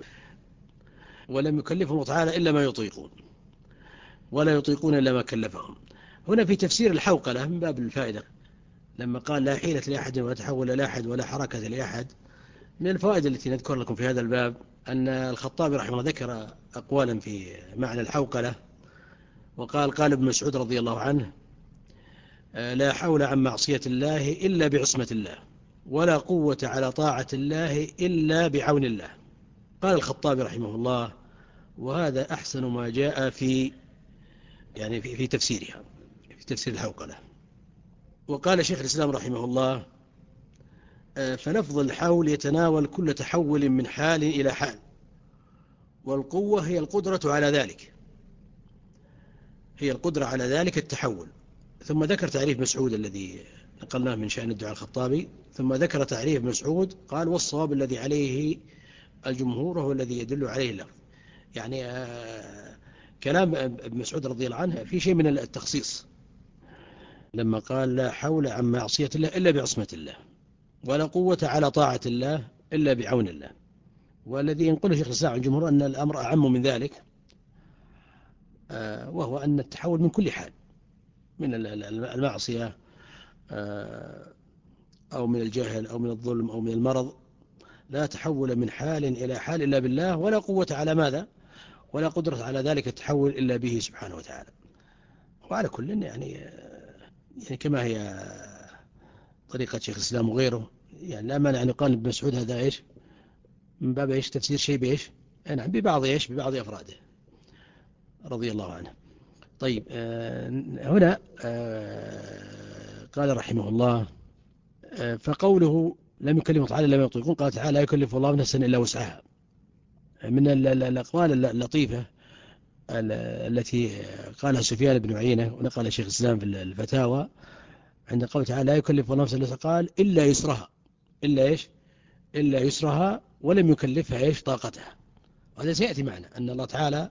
ولم يكلفهم تعالى إلا ما يطيقون ولا يطيقون إلا ما كلفهم. هنا في تفسير الحوقلة من باب الفائدة، لما قال: لا حيلة لأحد ولا تحول لأحد ولا حركة لأحد، من الفوائد التي نذكر لكم في هذا الباب أن الخطابي رحمه الله ذكر أقوالا في معنى الحوقلة، وقال: قال ابن مسعود رضي الله عنه: لا حول عن معصية الله إلا بعصمة الله، ولا قوة على طاعة الله إلا بعون الله. قال الخطابي رحمه الله: وهذا أحسن ما جاء في يعني في, في تفسيرها، في تفسير الحوقلة. وقال شيخ الإسلام رحمه الله: فلفظ الحول يتناول كل تحول من حال إلى حال، والقوة هي القدرة على ذلك، هي القدرة على ذلك التحول. ثم ذكر تعريف مسعود الذي نقلناه من شأن الدعاء الخطابي، ثم ذكر تعريف مسعود قال: والصواب الذي عليه الجمهور هو الذي يدل عليه اللفظ. يعني آه كلام ابن مسعود رضي الله عنه في شيء من التخصيص، لما قال: لا حول عن معصية الله إلا بعصمة الله، ولا قوة على طاعة الله إلا بعون الله. والذي ينقله شيخ الإسلام عن الجمهور أن الأمر أعم من ذلك، آه وهو أن التحول من كل حال، من المعصية أو من الجهل أو من الظلم أو من المرض، لا تحول من حال إلى حال إلا بالله، ولا قوة على ماذا، ولا قدرة على ذلك التحول إلا به سبحانه وتعالى. وعلى كل يعني, يعني كما هي طريقة شيخ الإسلام وغيره، يعني لا مانع أن يقال ابن مسعود هذا إيش من باب إيش تفسير شيء بإيش نعم ببعض إيش ببعض أفراده رضي الله عنه. طيب هنا قال رحمه الله فقوله لم يكلف تعالى لم يطيقون، قال تعالى لا يكلف الله نفسا إلا وسعها. من الأقوال اللطيفة التي قالها سفيان بن عيينة ونقل شيخ الإسلام في الفتاوى عند قول تعالى لا يكلف الله نفسا إلا قال إلا يسرها، إلا إيش إلا يسرها ولم يكلفها إيش طاقتها. وهذا سيأتي معنا أن الله تعالى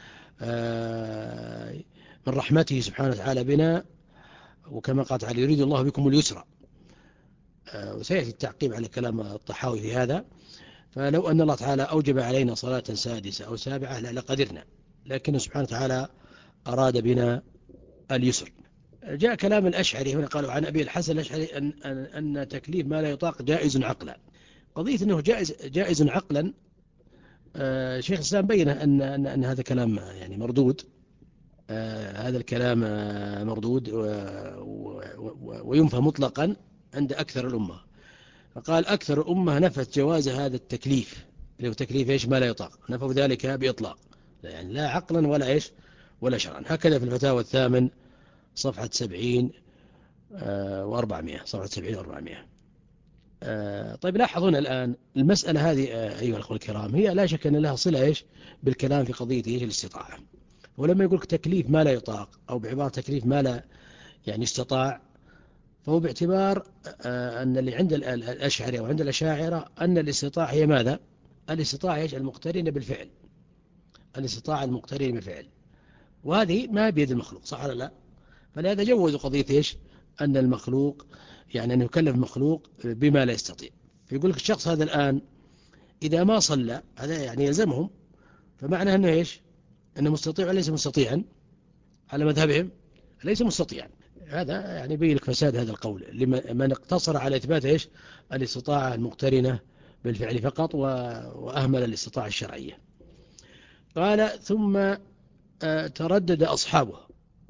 من رحمته سبحانه وتعالى بنا، وكما قال تعالى يريد الله بكم اليسر، وسيأتي التعقيب على كلام الطحاوي في هذا. فلو أن الله تعالى أوجب علينا صلاة سادسة أو سابعة لقدرنا، لكن سبحانه وتعالى أراد بنا اليسر. جاء كلام الأشعري هنا قالوا عن أبي الحسن الأشعري أن, أن, أن تكليف ما لا يطاق جائز عقلا. قضية أنه جائز, جائز عقلا آه شيخ الإسلام بين أن, أن, أن هذا كلام يعني مردود، آه هذا الكلام آه مردود وينفى مطلقا عند أكثر الأمة. فقال أكثر الأمة نفت جواز هذا التكليف اللي هو تكليف إيش ما لا يطاق، نفوا ذلك بإطلاق، يعني لا عقلا ولا إيش ولا شرعا. هكذا في الفتاوى الثامن صفحة سبعين وأربعمائة، صفحة سبعين وأربعمائة. طيب لاحظون الآن المسألة هذه أيها الأخوة الكرام هي لا شك أن لها صلة إيش بالكلام في قضية إيش الاستطاعة. ولما يقولك تكليف ما لا يطاق أو بعبارة تكليف ما لا يعني استطاع، فهو باعتبار أن اللي عند الأشعري وعند الأشاعرة أن الاستطاعة هي ماذا؟ الاستطاعة إيش المقترنة بالفعل، الاستطاعة المقترنة بالفعل، وهذه ما بيد المخلوق، صح ولا لا؟ فلهذا جوزوا قضية إيش أن المخلوق يعني أن يكلف مخلوق بما لا يستطيع. فيقول لك الشخص هذا الآن إذا ما صلى هذا يعني يلزمهم، فمعنى أنه إيش أنه مستطيع وليس مستطيعا على مذهبهم، ليس مستطيعا. هذا يعني يبين لك فساد هذا القول لمن اقتصر على إثبات إيش الاستطاعة المقترنة بالفعل فقط وأهمل الاستطاعة الشرعية. قال ثم تردد أصحابه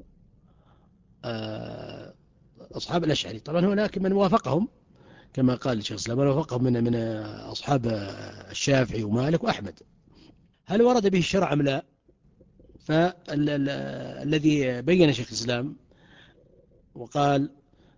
أصحاب الأشعري، طبعا هناك من وافقهم كما قال الشيخ الإسلام، من وافقهم من من أصحاب الشافعي ومالك وأحمد. هل ورد به الشرع أم لا؟ فالذي بين شيخ الإسلام وقال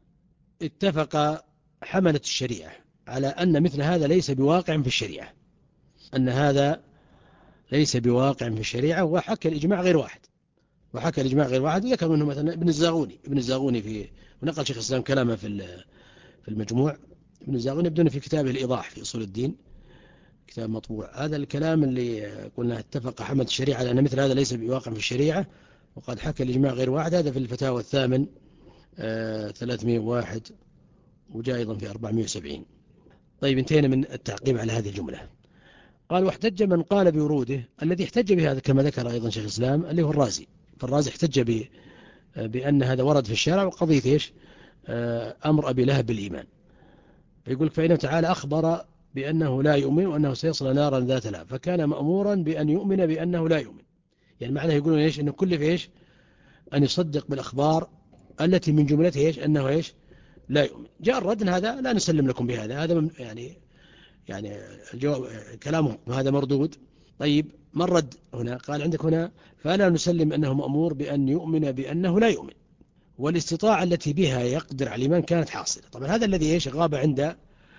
اتفق حملة الشريعة على أن مثل هذا ليس بواقع في الشريعة، أن هذا ليس بواقع في الشريعة، وحكى الإجماع غير واحد، وحكى الإجماع غير واحد، وذكر منه مثلا ابن الزاغوني، ابن الزاغوني في ونقل شيخ الإسلام كلامه في في المجموع. ابن الزاغوني يبدون في كتابه الإيضاح في أصول الدين، كتاب مطبوع. هذا الكلام اللي قلنا اتفق حملة الشريعة على أن مثل هذا ليس بواقع في الشريعة، وقد حكى الإجماع غير واحد، هذا في الفتاوى الثامن آه ثلاثمائة وواحد، وجاء أيضا في أربعمائة وسبعين. طيب انتهينا من التعقيب على هذه الجملة. قال واحتج من قال بوروده، الذي احتج بهذا كما ذكر أيضا شيخ الإسلام اللي هو الرازي. فالرازي احتج بأن هذا ورد في الشارع وقضية إيش أمر أبي لهب بالإيمان. فيقول فإنه تعالى أخبر بأنه لا يؤمن وأنه سيصل نارا ذات لهب، فكان مأمورا بأن يؤمن بأنه لا يؤمن. يعني معناه يقولون إيش أنه كل في إيش أن يصدق بالأخبار التي من جملته إيش أنه إيش لا يؤمن. جاء الرد هذا لا نسلم لكم بهذا، هذا يعني يعني الجواب كلامه هذا مردود. طيب ما الرد هنا؟ قال عندك هنا فلا نسلم أنه مأمور بأن يؤمن بأنه لا يؤمن، والاستطاعة التي بها يقدر على الإيمان كانت حاصلة. طبعا هذا الذي إيش غاب عند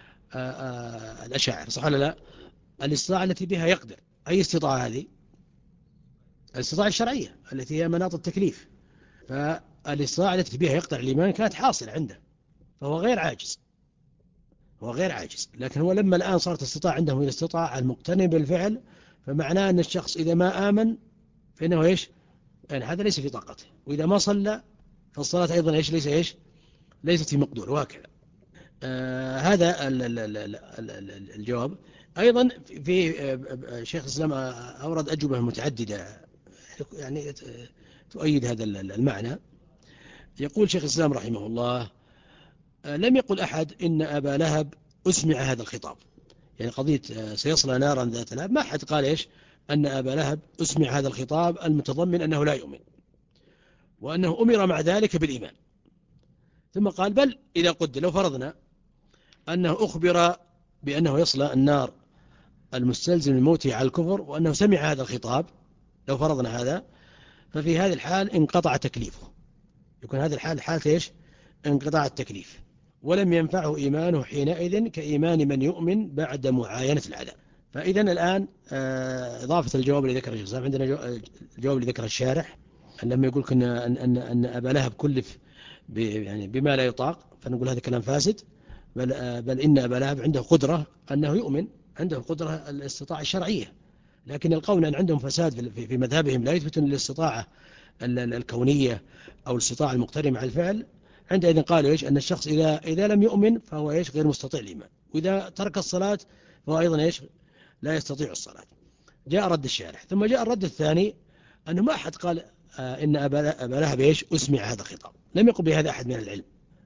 الأشاعرة، صح ولا لا؟ الاستطاعة التي بها يقدر، أي استطاعة هذه؟ الاستطاعة الشرعية التي هي مناط التكليف. فالاستطاعة التي بها يقدر على الإيمان كانت حاصلة عنده، فهو غير عاجز، هو غير عاجز. لكن هو لما الآن صارت استطاعة عنده من الاستطاعة المقتنع بالفعل، فمعناه أن الشخص إذا ما آمن فإنه إيش يعني هذا ليس في طاقته، وإذا ما صلى فالصلاة أيضا إيش ليس إيش ليست في مقدور، وهكذا. آه هذا ال ال ال ال ال الجواب. أيضا في آه شيخ الإسلام أورد أجوبة متعددة يعني تؤيد هذا المعنى. يقول شيخ الإسلام رحمه الله آه لم يقل أحد إن أبا لهب أسمع هذا الخطاب، يعني قضية آه سيصلى نارا ذات لهب، ما أحد قال إيش أن أبا لهب أسمع هذا الخطاب المتضمن أنه لا يؤمن وأنه أمر مع ذلك بالإيمان. ثم قال بل إذا قد لو فرضنا أنه أخبر بأنه يصلى النار المستلزم لموته على الكفر وأنه سمع هذا الخطاب، لو فرضنا هذا، ففي هذه الحال انقطع تكليفه، يكون هذه الحال حالة إيش؟ انقطاع التكليف، ولم ينفعه إيمانه حينئذ كإيمان من يؤمن بعد معاينة العذاب. فإذا الآن إضافة الجواب اللي ذكره الشيخ، عندنا الجواب اللي ذكره الشارح لما يقول أن أن أن أبا لهب كلف يعني بما لا يطاق، فنقول هذا كلام فاسد، بل بل إن أبا لهب عنده قدرة أنه يؤمن، عنده قدرة الاستطاعة الشرعية، لكن القول أن عندهم فساد في مذهبهم لا يثبت الاستطاعة الكونية أو الاستطاعة المقترنة مع الفعل. عندئذ قالوا إيش؟ أن الشخص إذا إذا لم يؤمن فهو إيش؟ غير مستطيع الإيمان، وإذا ترك الصلاة فهو أيضا إيش؟ لا يستطيع الصلاة. جاء رد الشارح، ثم جاء الرد الثاني أنه ما أحد قال آه إن أبا لهب إيش؟ أسمع هذا الخطاب، لم يقل بهذا أحد من العلم.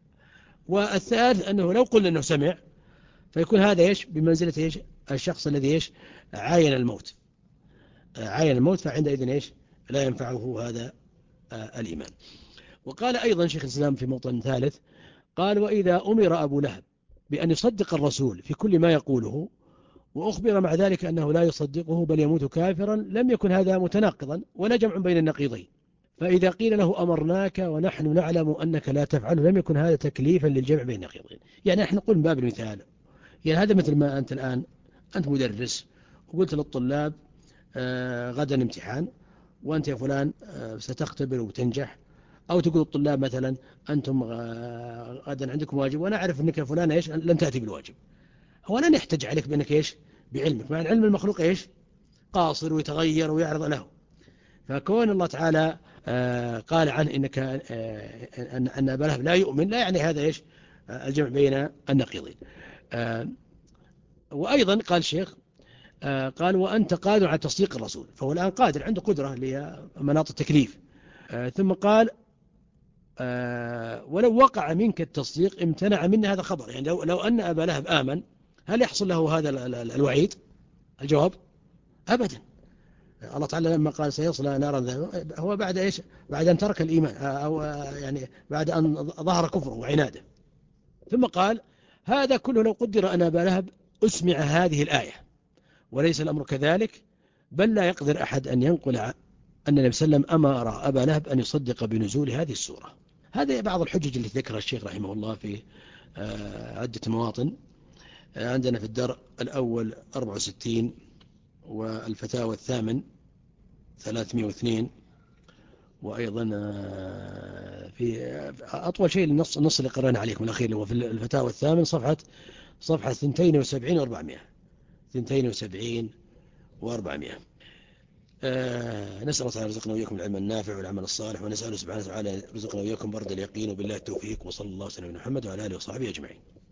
والثالث أنه لو قلنا أنه سمع فيكون هذا إيش؟ بمنزلة إيش؟ الشخص الذي إيش؟ عاين الموت، آه عاين الموت، فعندئذ إيش؟ لا ينفعه هذا آه الإيمان. وقال أيضا شيخ الإسلام في موطن ثالث، قال: وإذا أمر أبو لهب بأن يصدق الرسول في كل ما يقوله، وأخبر مع ذلك أنه لا يصدقه بل يموت كافرا، لم يكن هذا متناقضا ولا جمع بين النقيضين. فإذا قيل له أمرناك ونحن نعلم أنك لا تفعل، لم يكن هذا تكليفا للجمع بين النقيضين. يعني نحن نقول من باب المثال، يعني هذا مثل ما أنت الآن أنت مدرس وقلت للطلاب آه غدا امتحان، وأنت يا فلان آه ستختبر وتنجح، أو تقول للطلاب مثلا أنتم غدا عندكم واجب وأنا أعرف أنك يا فلان إيش لن تأتي بالواجب، هو لن يحتج عليك بأنك إيش؟ بعلمك، مع علم المخلوق إيش؟ قاصر ويتغير ويعرض له. فكون الله تعالى آه قال عنه إنك آه أن أن أبا لهب لا يؤمن، لا يعني هذا إيش؟ آه الجمع بين النقيضين. آه وأيضا قال الشيخ آه قال: وأنت قادر على تصديق الرسول، فهو الآن قادر، عنده قدرة لمناط التكليف. آه ثم قال: آه ولو وقع منك التصديق امتنع من هذا الخبر. يعني لو, لو أن أبا لهب آمن هل يحصل له هذا الوعيد؟ الجواب: أبدا. الله تعالى لما قال سيصلى نارا، هو بعد إيش؟ بعد أن ترك الإيمان، أو يعني بعد أن ظهر كفره وعناده. ثم قال: هذا كله لو قدر أن أبا لهب أسمع هذه الآية، وليس الأمر كذلك، بل لا يقدر أحد أن ينقل أن النبي صلى الله عليه وسلم أمر أبا لهب أن يصدق بنزول هذه السورة. هذه بعض الحجج التي ذكرها الشيخ رحمه الله في عدة مواطن. عندنا في الدرء الأول أربعة وستين، والفتاوى الثامن ثلاثمائة واثنين، وأيضا في أطول شيء النص النص اللي قرأنا عليكم الأخير اللي هو في الفتاوى الثامن صفحة صفحة اثنين وسبعين وأربعمائة اثنين وسبعين وأربعمائة. آه نسأل الله تعالى رزقنا وإياكم العلم النافع والعمل الصالح، ونسأله سبحانه وتعالى رزقنا وإياكم برد اليقين، وبالله التوفيق، وصلى الله وسلم على محمد وعلى آله وصحبه أجمعين.